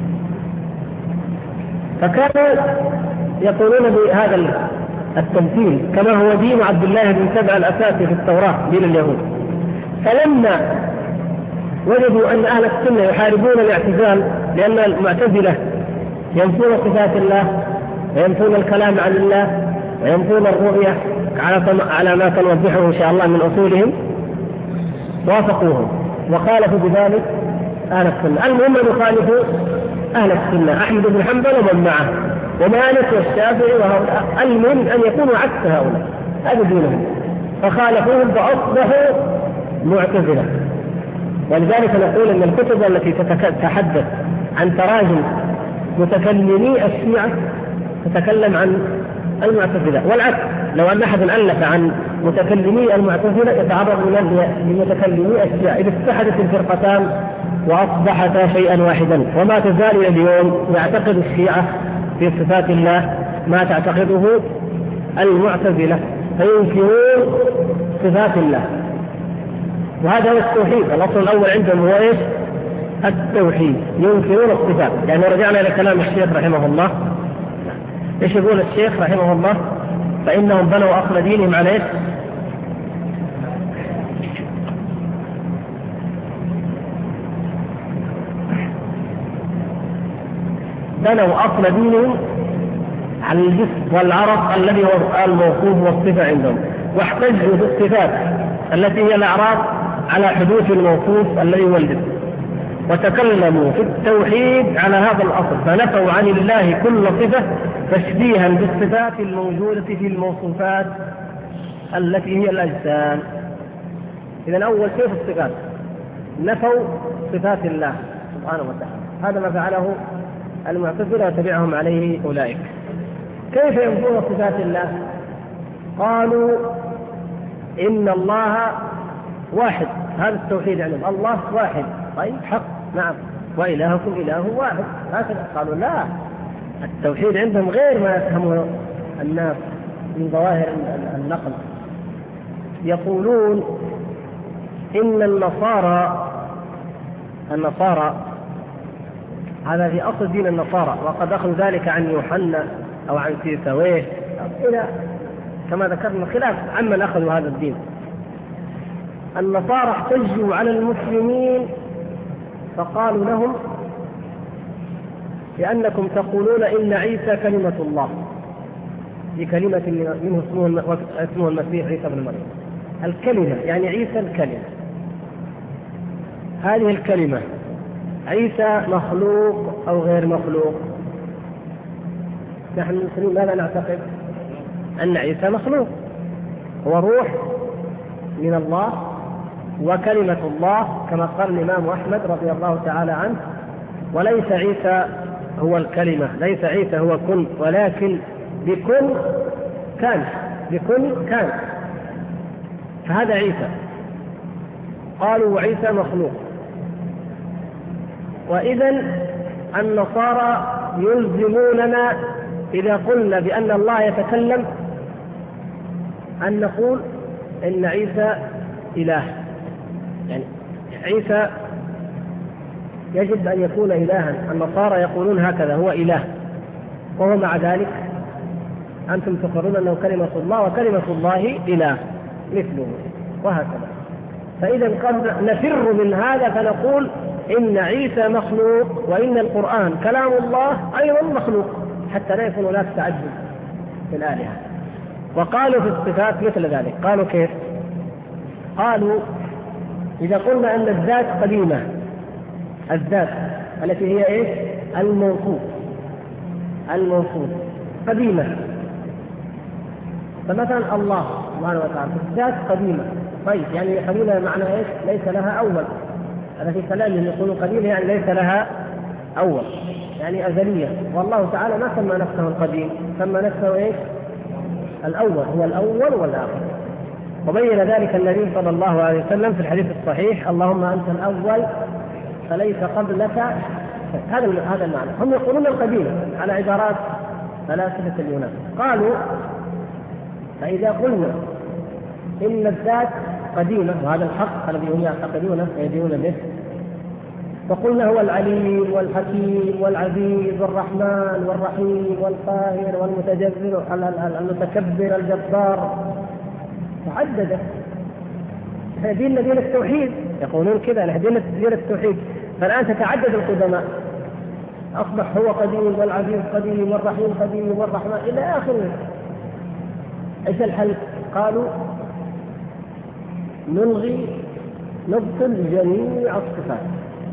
فكانوا يقولون بهذا التمثيل كما هو دين عبد الله بن سبأ الأساسي في التوراة، دين اليهود. فلما وجدوا أن أهل السنة يحاربون الاعتزال لأن المعتزلة ينفون صفات الله وينفون الكلام عن الله وينفون الرؤية على ما سنوضحه إن شاء الله من أصولهم، وافقوهم وخالفوا بذلك أهل السنة. المهم أن يخالفوا أهل السنة، أحمد بن حنبل ومن معه ومالك والشافعي وهؤلاء، المهم أن يكونوا عكس هؤلاء. هذا دينهم، فخالفوهم فأصبحوا معتزلة. ولذلك نقول أن الكتب التي تتحدث عن تراجم متكلمي الشيعة تتكلم عن المعتزلة، والعكس لو أن أحد ألف عن متكلمي المعتزلة يتعرض لمتكلمي الشيعة، إذا اتحدت الفرقتان وأصبحتا شيئا واحدا. وما تزال اليوم يعتقد الشيعة في صفات الله ما تعتقده المعتزلة، فينكرون صفات الله، وهذا هو التوحيد. الأصل الأول عندهم هو إيش؟ التوحيد، ينكرون الصفات. يعني رجعنا إلى كلام الشيخ رحمه الله، إيش يقول الشيخ رحمه الله؟ فإنهم بنوا أصل دينهم على إيش؟ بنوا أصل دينهم على الجسم والعرض الذي هو الموصوف والصفة عندهم، واحتجوا بالصفات التي هي الأعراض على حدوث الموصوف الذي هو الجسم، وتكلموا في التوحيد على هذا الأصل، فنفوا عن الله كل صفة تشبيها بالصفات الموجودة في الموصوفات التي هي الأجسام. إذن أول شيء في الصفات نفوا صفات الله سبحانه وتعالى، هذا ما فعله المعتزلة وتبعهم عليه أولئك. كيف ينفون صفات الله؟ قالوا إن الله واحد، هذا التوحيد عندهم، الله واحد. طيب حق، نعم، وإلهكم إله واحد، هكذا. قالوا لا، التوحيد عندهم غير ما يفهمه الناس من ظواهر النقل. يقولون إن النصارى هذا في أصل دين النصارى، وقد أخذوا ذلك عن يوحنا أو عن سيساويه إلى كما ذكرنا خلاف عمن أخذوا هذا الدين. النصارى احتجوا على المسلمين فقالوا لهم لأنكم تقولون إن عيسى كلمة الله، بكلمة منه اسمه المسيح عيسى بن مريم. الكلمة يعني عيسى الكلمة، هذه الكلمة عيسى مخلوق أو غير مخلوق؟ نحن المسلمين ماذا نعتقد؟ أن عيسى مخلوق، هو روح من الله وكلمة الله كما قال الإمام أحمد رضي الله تعالى عنه، وليس عيسى هو الكلمة، ليس عيسى هو كن، ولكن بكن كان، بكن كان، فهذا عيسى. قالوا عيسى مخلوق. وإذن النصارى يلزموننا إذا قلنا بأن الله يتكلم أن نقول إن عيسى إله، يعني عيسى يجب أن يكون إلها. النصارى يقولون هكذا، هو إله، وهو مع ذلك أنتم تقررون أنه كلمة الله وكلمة الله إله مثله، وهكذا. فإذا قد نفر من هذا فنقول إن عيسى مخلوق وإن القرآن كلام الله أيضا مخلوق، حتى لا يكون هناك تعدد في الآلهة. وقالوا في الصفات مثل ذلك. قالوا كيف؟ قالوا إذا قلنا أن الذات قديمة، الذات التي هي إيش؟ الموصوف قديمة، فمثلا الله سبحانه وتعالى الذات قديمة. طيب يعني قديمة معنى إيش؟ ليس لها أول. هذا في كلامهم يقولون قديمة يعني ليس لها أول، يعني أزلية. والله تعالى ما سمى نفسه القديم، سمى نفسه إيش؟ الأول، هو الأول والآخر. وبين ذلك النبي صلى الله عليه وسلم في الحديث الصحيح: اللهم أنت الأول فليس قبلك. هذا المعنى. هم يقولون القديم على عبارات فلاسفة اليونان. قالوا فإذا قلنا إن الذات قديمة، وهذا الحق الذي هم يعتقدونه ويدينون به، فقلنا هو العليم والحكيم والعزيز والرحمن والرحيم والقاهر والمتجبر المتكبر الجبار، تعددت. ديننا دين التوحيد، يقولون كذا نحن دين التوحيد. فالآن تتعدد القدماء، أصبح هو قديم والعزيز قديم والرحيم قديم والرحمن إلى آخره. إيش الحل؟ قالوا نبطل جميع الصفات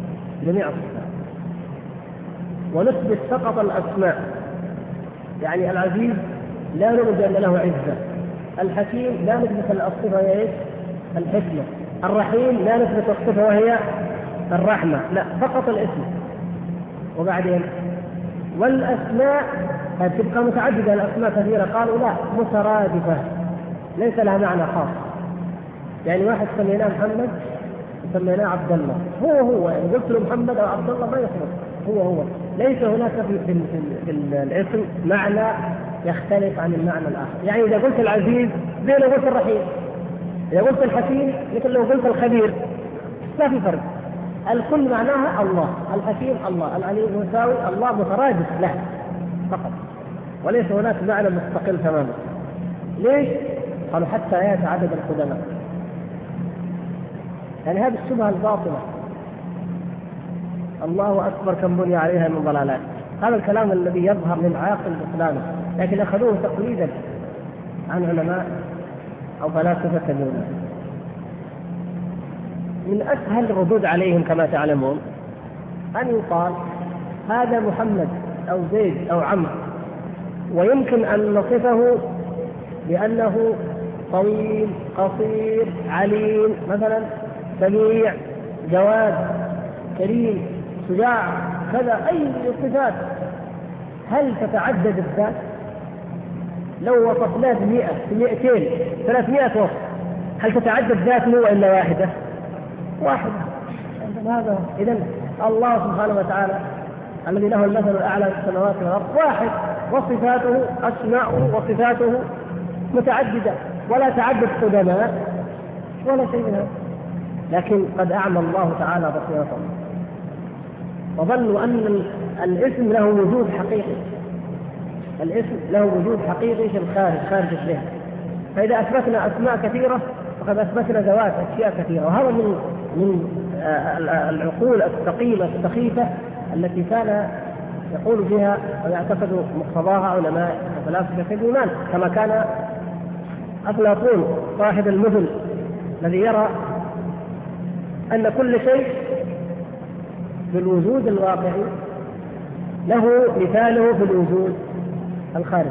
ونثبت فقط الأسماء. يعني العزيز لا نرجو أن له عزة، الحكيم لا نثبت الصفة وهي الحكمة، الرحيم لا نثبت الصفة وهي الرحمة، لا فقط الاسم. وبعدين والأسماء تبقى متعددة، الأسماء كثيرة، قالوا لا مترادفة ليس لها معنى خاص. يعني واحد سميناه محمد وسميناه عبد الله، هو يعني قلت له محمد أو عبد الله ما يخلص، هو ليس هناك في الاسم معنى يختلف عن المعنى الآخر. يعني إذا قلت العزيز زي لو قلت الرحيم، إذا قلت الحكيم مثل لو قلت الخبير، لا في فرق، الكل معناها الله، الحكيم الله، العليم المساوي الله، مترادف له فقط، وليس هناك معنى مستقل تماما. ليش؟ قالوا حتى يأتي عدد القدماء. يعني هذه الشبهة الباطلة، الله أكبر كم بني عليها من ضلالات، هذا الكلام الذي يظهر للعاقل بطلانه، لكن أخذوه تقليدا عن علماء أو فلاسفة اليونان. من أسهل الردود عليهم كما تعلمون أن يقال هذا محمد أو زيد أو عمرو، ويمكن أن نصفه بأنه طويل قصير عليم مثلا، سميع جواد كريم شجاع كذا، أي صفات. هل تتعدد الذات؟ لو وصفناه ب100 200 300 وصف، هل تتعدد ذاته وإلا واحدة؟ هذا إذن الله سبحانه وتعالى الذي له المثل الأعلى في السماوات والأرض واحد، وصفاته أسماءه وصفاته متعددة، ولا تعدد قدماء ولا شيء من هذا. لكن قد أعمى الله تعالى بصيرتهم وظنوا أن الاسم له وجود حقيقي، الاسم له وجود حقيقي في الخارج، خارج الذهن. فإذا أثبتنا أسماء كثيرة فقد أثبتنا ذوات أشياء كثيرة، وهذا من العقول الثقيلة السخيفة التي كان يقول بها ويعتقد مقتضاها علماء فلاسفة اليونان، كما كان أفلاطون صاحب المثل الذي يرى أن كل شيء بالوجود الواقعي له مثاله في الوجود الخارجي.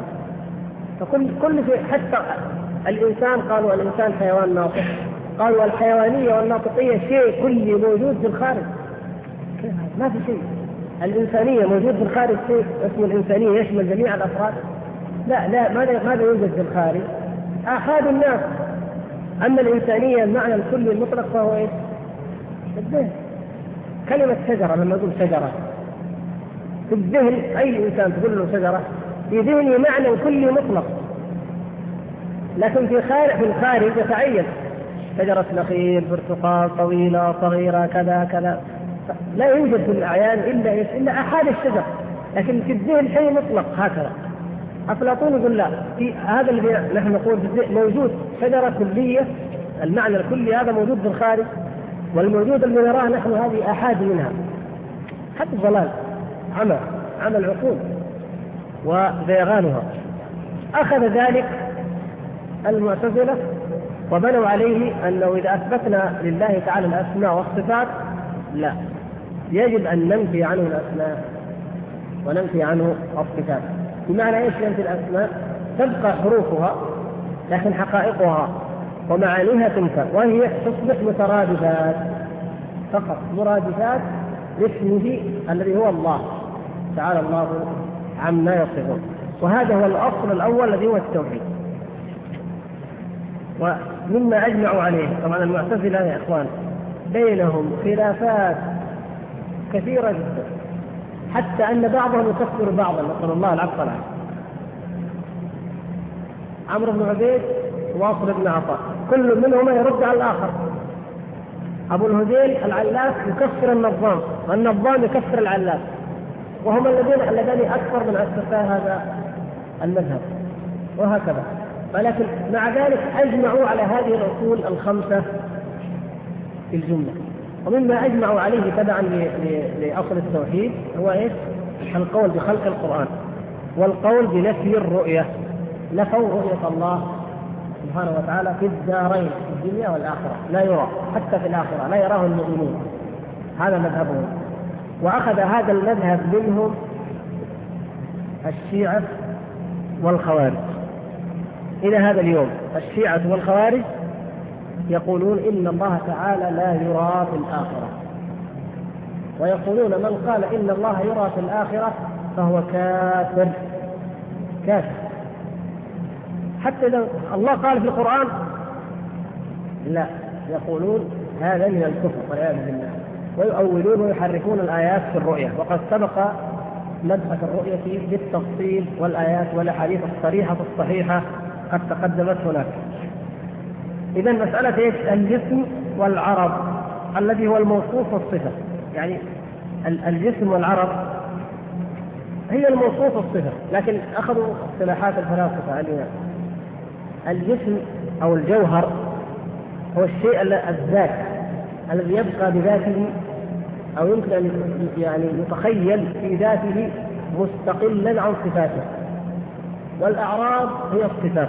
فكل شيء، حتى الإنسان قالوا الإنسان حيوان ناطق، قالوا الحيوانية والناطقية شيء كلي موجود في الخارج، ما في شيء. الإنسانية موجود في الخارج، شيء اسمه الإنسانية يشمل جميع الأفراد، لا ماذا يوجد في الخارج؟ آحاد الناس. أما الإنسانية المعنى الكلي المطلق فهو إيش؟ الذهن. كلمة شجرة، لما نقول شجرة في الذهن، أي إنسان تقول له شجرة في ذهنه معنى كلي مطلق، لكن في الخارج يتعين شجرة نخيل، برتقال، طويلة، صغيرة، كذا كذا، لا يوجد في الأعيان إلا أحد الشجر، لكن في الذهن شيء مطلق هكذا. أفلاطون يقول لا، في هذا الذي نحن نقول موجود شجرة كلية، المعنى الكلي هذا موجود في الخارج، والموجود الذي نراه نحن هذه أحاد منها. حتى الضلال عمى العقول وزيغانها. أخذ ذلك المعتزلة وبنوا عليه أنه إذا أثبتنا لله تعالى الأسماء والصفات لا، يجب أن ننفي عنه الأسماء وننفي عنه الصفات. بمعنى إيش ننفي الأسماء؟ تبقى حروفها لكن حقائقها ومعانيها تنكر، وهي تصبح مترادفات فقط، مرادفات لاسمه الذي هو الله تعالى الله عما يصفون. وهذا هو الأصل الأول الذي هو التوحيد. ومما أجمعوا عليه طبعا المعتزلة يا إخوان بينهم خلافات كثيرة جدا، حتى أن بعضهم يكفر بعضا، نسأل الله العفو والعافية. عمرو بن عبيد واصل بن عطاء كل منهما يرد على الآخر. أبو الهذيل العلاف يكفر النظام، والنظام يكفر العلاف، وهم اللذان أكثر من أسسا هذا المذهب، وهكذا. ولكن مع ذلك أجمعوا على هذه الأصول الخمسة في الجملة. ومما أجمعوا عليه تبعا لأصل التوحيد هو إيش؟ القول بخلق القرآن، والقول بنفي الرؤية، نفوا رؤية الله سبحانه وتعالى في الدارين، في الدنيا والآخرة، لا يرى حتى في الآخرة، لا يراه المؤمنون. هذا مذهبهم. وأخذ هذا المذهب منهم الشيعة والخوارج. إلى هذا اليوم الشيعة والخوارج يقولون إن الله تعالى لا يرى في الآخرة، ويقولون من قال إن الله يرى في الآخرة فهو كافر كافر. حتى إذا الله قال في القرآن لا، يقولون هذا من الكفر والعياذ بالله، ويؤولون ويحرفون الآيات في الرؤية. وقد سبق مبحث الرؤية بالتفصيل، والآيات والأحاديث الصريحة الصحيحة قد تقدمت هناك. إذن مسألة إيش؟ الجسم والعرض الذي هو الموصوف والصفة، يعني الجسم والعرض هي الموصوف والصفة، لكن أخذوا اصطلاحات الفلاسفة عليها. الجسم أو الجوهر هو الشيء الذات الذي يبقى بذاته، أو يمكن أن يعني يتخيل في ذاته مستقلا عن صفاته، والأعراض هي الصفات.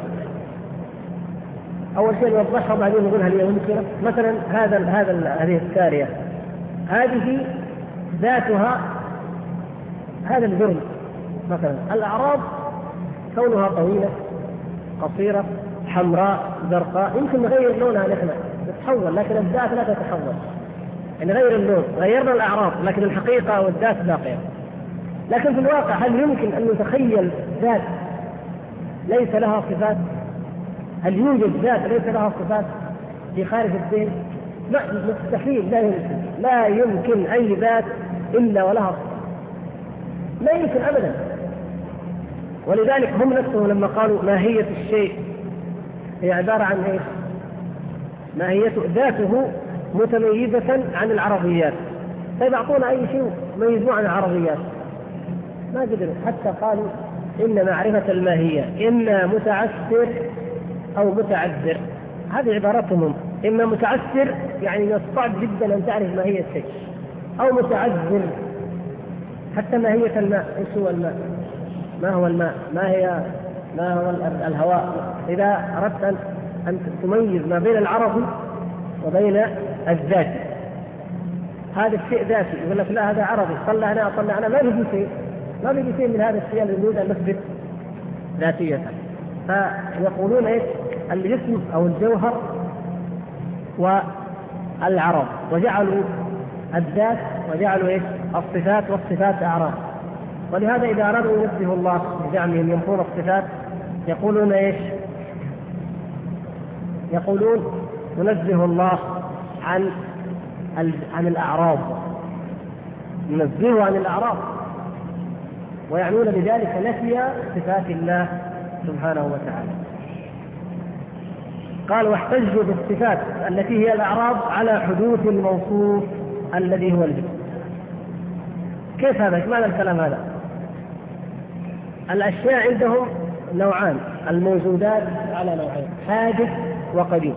أول شيء نوضحها وبعدين نقول هل هي ممكنة. مثلا هذه السارية هذه ذاتها هذا الجرم مثلا. الأعراض كونها طويلة قصيرة حمراء زرقاء يمكن نغير لونها نحن تتحول، لكن الذات لا تتحول. يعني غير اللون غيرنا الأعراض لكن الحقيقة والذات باقية. لكن في الواقع هل يمكن أن نتخيل ذات ليس لها صفات؟ هل يوجد ذات ليس لها صفات في خارج الذهن؟ لا، مستحيل، لا يمكن أي ذات إلا ولها صفات، لا يمكن أبدا. ولذلك هم نفسهم لما قالوا ماهية الشيء هي عبارة عن إيش؟ ماهية ذاته متميزة عن العرضيات. طيب أعطونا أي شيء ميزوه عن العرضيات، ما قدروا. حتى قالوا إن معرفة الماهية إما متعسر أو متعذر. هذه عبارتهم، إما متعسر يعني صعب جدا أن تعرف ماهية الشيء، أو متعذر. حتى ماهية الماء، إيش هو الماء؟ ما هو الماء؟ ما هو الهواء؟ إذا أردت أن تميز ما بين العرض وبين الذات، هذا الشيء ذاتي، يقول لك لا هذا عرضي، طلع هنا طلع هنا، ما بيجي شيء من هذا الشيء اللي نريد أن نثبت ذاتيته. فيقولون إيش؟ الجسم أو الجوهر والعرض، وجعلوا الذات وجعلوا إيش؟ الصفات، والصفات أعراض. ولهذا إذا أرادوا ينزه الله بزعمهم ينفون الصفات يقولون إيش؟ يقولون ننزه الله عن الأعراض، ننزهه عن الأعراض، ويعنون بذلك نفي صفات الله سبحانه وتعالى. قال واحتجوا بالصفات التي هي الأعراض على حدوث الموصوف الذي هو الجسم. كيف هذا؟ ايش معنى الكلام هذا؟ الأشياء عندهم نوعان، الموجودات على نوعين، حادث وقديم.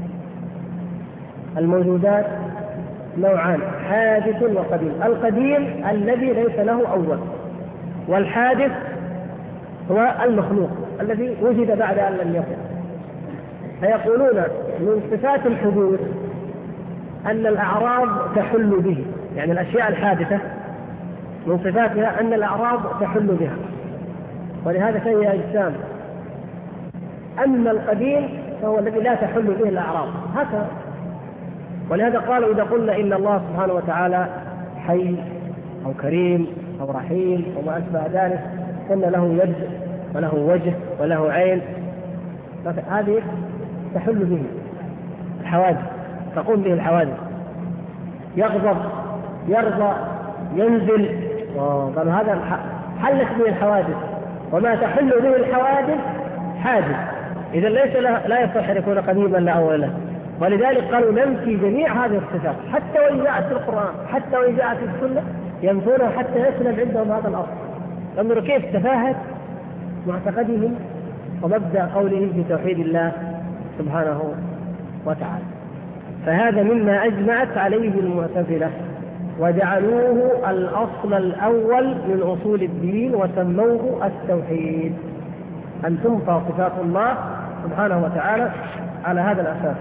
الموجودات نوعان، حادث وقديم. القديم الذي ليس له أول، والحادث هو المخلوق الذي وجد بعد أن لم يكن. فيقولون من صفات الحدوث أن الأعراض تحل به، يعني الأشياء الحادثة من صفاتها أن الأعراض تحل بها، ولهذا فهي أجسام. أما القديم فهو الذي لا تحل به الأعراض، هكذا. ولهذا قالوا إذا قلنا إن الله سبحانه وتعالى حي أو كريم أو رحيم وما أشبه ذلك، قلنا له يد وله وجه وله عين، هذه تحل به الحوادث، تقوم به الحوادث. يغضب، يرضى، ينزل، قالوا هذا حلت به الحوادث، وما تحل به الحوادث حادث. إذا ليس لا يصح أن يكون قديما لا أول له. ولذلك قالوا ننفي جميع هذه الصفات، حتى وإن جاءت في القرآن، حتى وإن جاءت في السنة ينفونها حتى يسلم عندهم هذا الأصل. انظروا كيف تفاهت معتقدهم ومبدأ قولهم في توحيد الله سبحانه وتعالى. فهذا مما أجمعت عليه المعتزلة، وجعلوه الأصل الأول من أصول الدين وسموه التوحيد، أن تنفى صفات الله سبحانه وتعالى على هذا الأساس.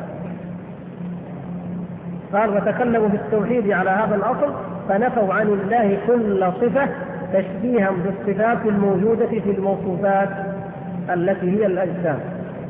قال وتكلموا في التوحيد على هذا الأصل، فنفوا عن الله كل صفة تشبيها بالصفات الموجودة في الموصوفات التي هي الأجسام.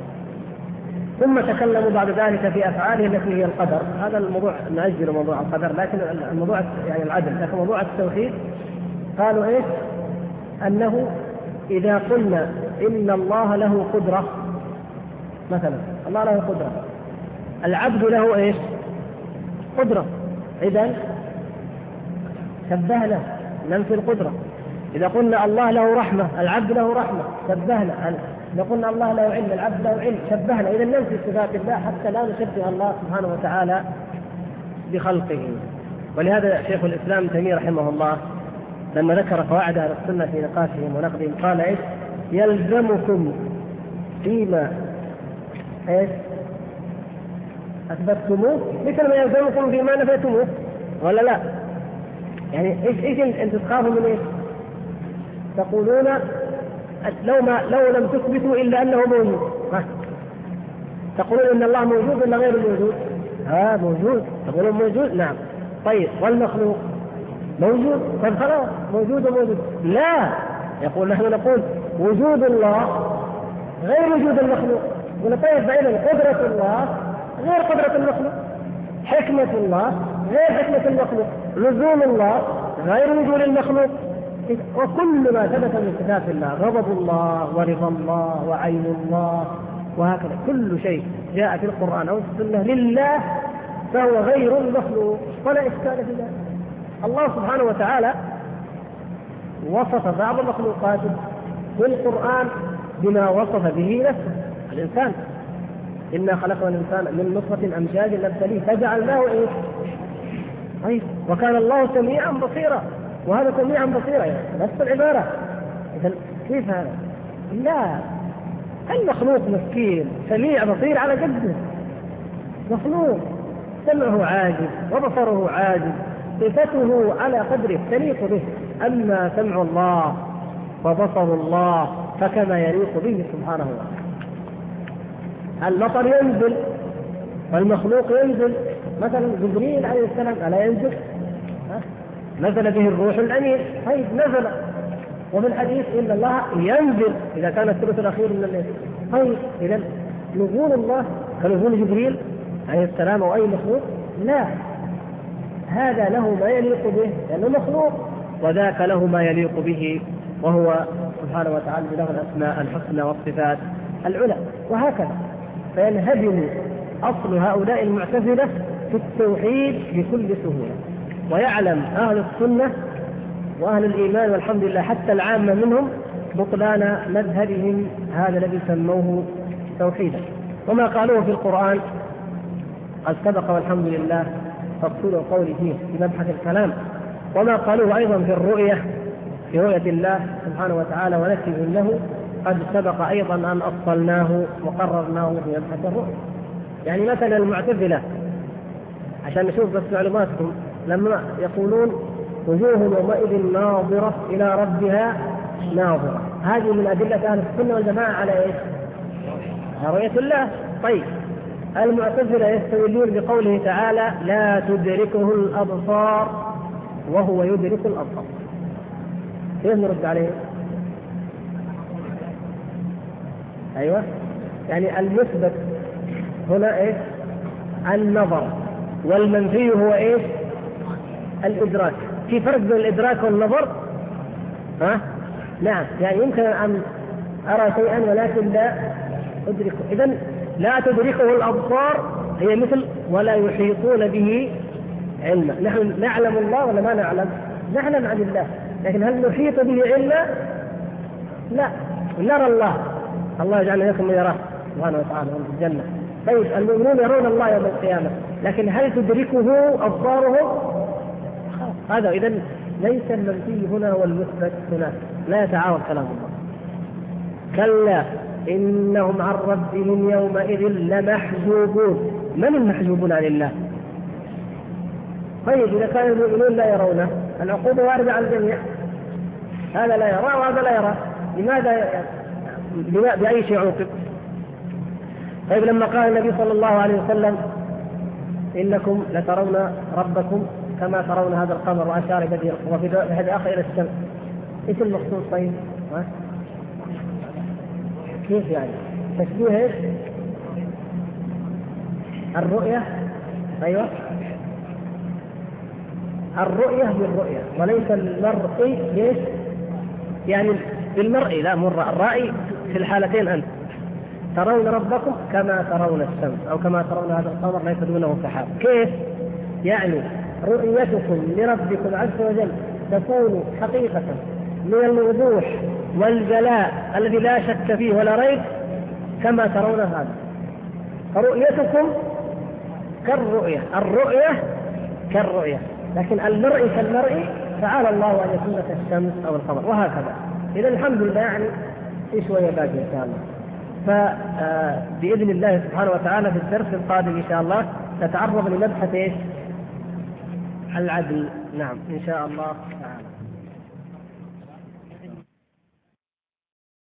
ثم تكلموا بعد ذلك في أفعاله التي هي القدر. هذا الموضوع نأجل موضوع القدر، لكن الموضوع يعني العدل، لكن موضوع التوحيد قالوا إيش؟ أنه إذا قلنا إن الله له قدرة مثلا، الله له قدرة، العبد له إيش؟ قدرة، إذن شبهنا ننفي القدرة. إذا قلنا الله له رحمة، العبد له رحمة، شبهنا. إذا قلنا الله له علم، العبد له علم، شبهنا. إذا ننفي صفات الله حتى لا نشبه الله سبحانه وتعالى بخلقه. ولهذا شيخ الإسلام تيمية رحمه الله لما ذكر قواعد أهل السنة في نقاشهم ونقدهم قال إيش؟ يلزمكم فيما إيش أثبتتموه مثل ما يلزمكم فيما نفيتموه، ولا لا؟ يعني إيش أنت تخافوا من إيش؟ تقولون لو لم تثبتوا إلا أنه موجود، تقولون إن الله موجود ولا غير موجود؟ موجود. تقولون موجود، نعم. طيب والمخلوق موجود، طيب خلاص موجود وموجود. لا، نحن نقول وجود الله غير وجود المخلوق. طيب فإذا قدرة الله غير قدرة المخلوق، حكمة الله غير حكمة المخلوق، لزوم الله غير وجود المخلوق. وكل ما ثبت من صفات الله، غضب الله ورضا الله وعين الله وهكذا، كل شيء جاء في القرآن أو السنة لله فهو غير المخلوق، ولا إشكال في ذلك. الله سبحانه وتعالى وصف بعض المخلوقات في القرآن بما وصف به نفسه. الإنسان إنا خلقنا الإنسان من نطفة أمشاج نبتليه فجعلناه إيه؟ طيب وكان الله سميعا بصيرا، وهذا سميعا بصيرا يعني نفس العبارة. إذن كيف هذا؟ لا، المخلوق مسكين سميع بصير على قده، مخلوق سمعه عاجز وبصره عاجز، صفته على قدره تليق به. أما سمع الله وبصر الله فكما يليق به سبحانه وتعالى. المطر ينزل والمخلوق ينزل، مثلا جبريل عليه السلام ألا ينزل؟ نزل به الروح الأمين، طيب نزل. وفي الحديث إن الله ينزل إذا كان الثلث الأخير من الليل. طيب إذا نزول الله كنزول جبريل عليه السلام أو أي مخلوق؟ لا، هذا له ما يليق به لأنه مخلوق، وذاك له ما يليق به وهو سبحانه وتعالى له الأسماء الحسنى والصفات العلى، وهكذا. فينهدم أصل هؤلاء المعتزلة في التوحيد بكل سهولة. ويعلم أهل السنة وأهل الإيمان والحمد لله حتى العامة منهم بطلان مذهبهم هذا الذي سموه توحيدا. وما قالوه في القرآن قد سبق والحمد لله تفصيل القول فيه في مبحث الكلام، وما قالوه أيضا في الرؤية، في رؤية الله سبحانه وتعالى ونكتب له قد سبق أيضا أن أفصلناه وقررناه في مبحث الرؤية. يعني مثلا المعتزلة عشان نشوف بس معلوماتكم، لما يقولون وجوه يومئذ ناظرة إلى ربها ناظرة، هذه من أدلة أهل السنة والجماعة على إيش؟ رؤية الله. طيب المعتزلة يستدلون بقوله تعالى لا تدركه الأبصار وهو يدرك الأبصار. كيف نرد عليه؟ أيوة، يعني المثبت هنا إيش؟ النظر، والمنفي هو إيش؟ الإدراك. في فرق بين الإدراك والنظر؟ نعم، يعني يمكن أن أرى شيئا ولكن لا أدركه. إذن لا تدركه الأبصار هي مثل ولا يحيطون به علما. نحن نعلم الله ولا ما نعلم؟ نعلم عن الله، لكن هل نحيط به علما؟ لا، نرى الله. الله يجعلنا لكم من يراه سبحانه وتعالى في الجنة. طيب المؤمنون يرون الله يوم القيامة، لكن هل تدركه أبصارهم؟ هذا إذن ليس المنفي هنا والمثبت هنا، لا يتعارض كلام الله. كلا إنهم عن ربهم يومئذ لمحجوبون. من المحجوبون عن الله؟ طيب إذا كان المؤمنون لا يرونه، العقوبة واردة على الجميع، هذا لا يرى وهذا لا يرى، لماذا بأي شيء عوقب؟ طيب لما قال النبي صلى الله عليه وسلم إنكم لترون ربكم كما ترون هذا القمر وأشار بدير وفي هذا آخر إلى الشمس، إيش المقصود؟ طيب كيف يعني؟ تشبيه إيش؟ الرؤية، أيوة، الرؤية بالرؤية وليس المرئي. ليش؟ يعني بالمرئي لا مر الرأي في الحالتين. أنت ترون ربكم كما ترون الشمس أو كما ترون هذا القمر ليس دونه سحاب. كيف؟ يعني رؤيتكم لربكم عز وجل تكون حقيقة من الوضوح والجلاء الذي لا شك فيه ولا ريب كما ترون هذا. فرؤيتكم كالرؤية، الرؤية كالرؤية، لكن المرئي كالمرئي تعالى الله أن يكون كالشمس أو القمر وهكذا. إذا الحمد لله يعني في شوية باقي إن شاء الله. فبإذن الله سبحانه وتعالى في الدرس القادم إن شاء الله نتعرض لمبحث إيش؟ العدل. نعم إن شاء الله.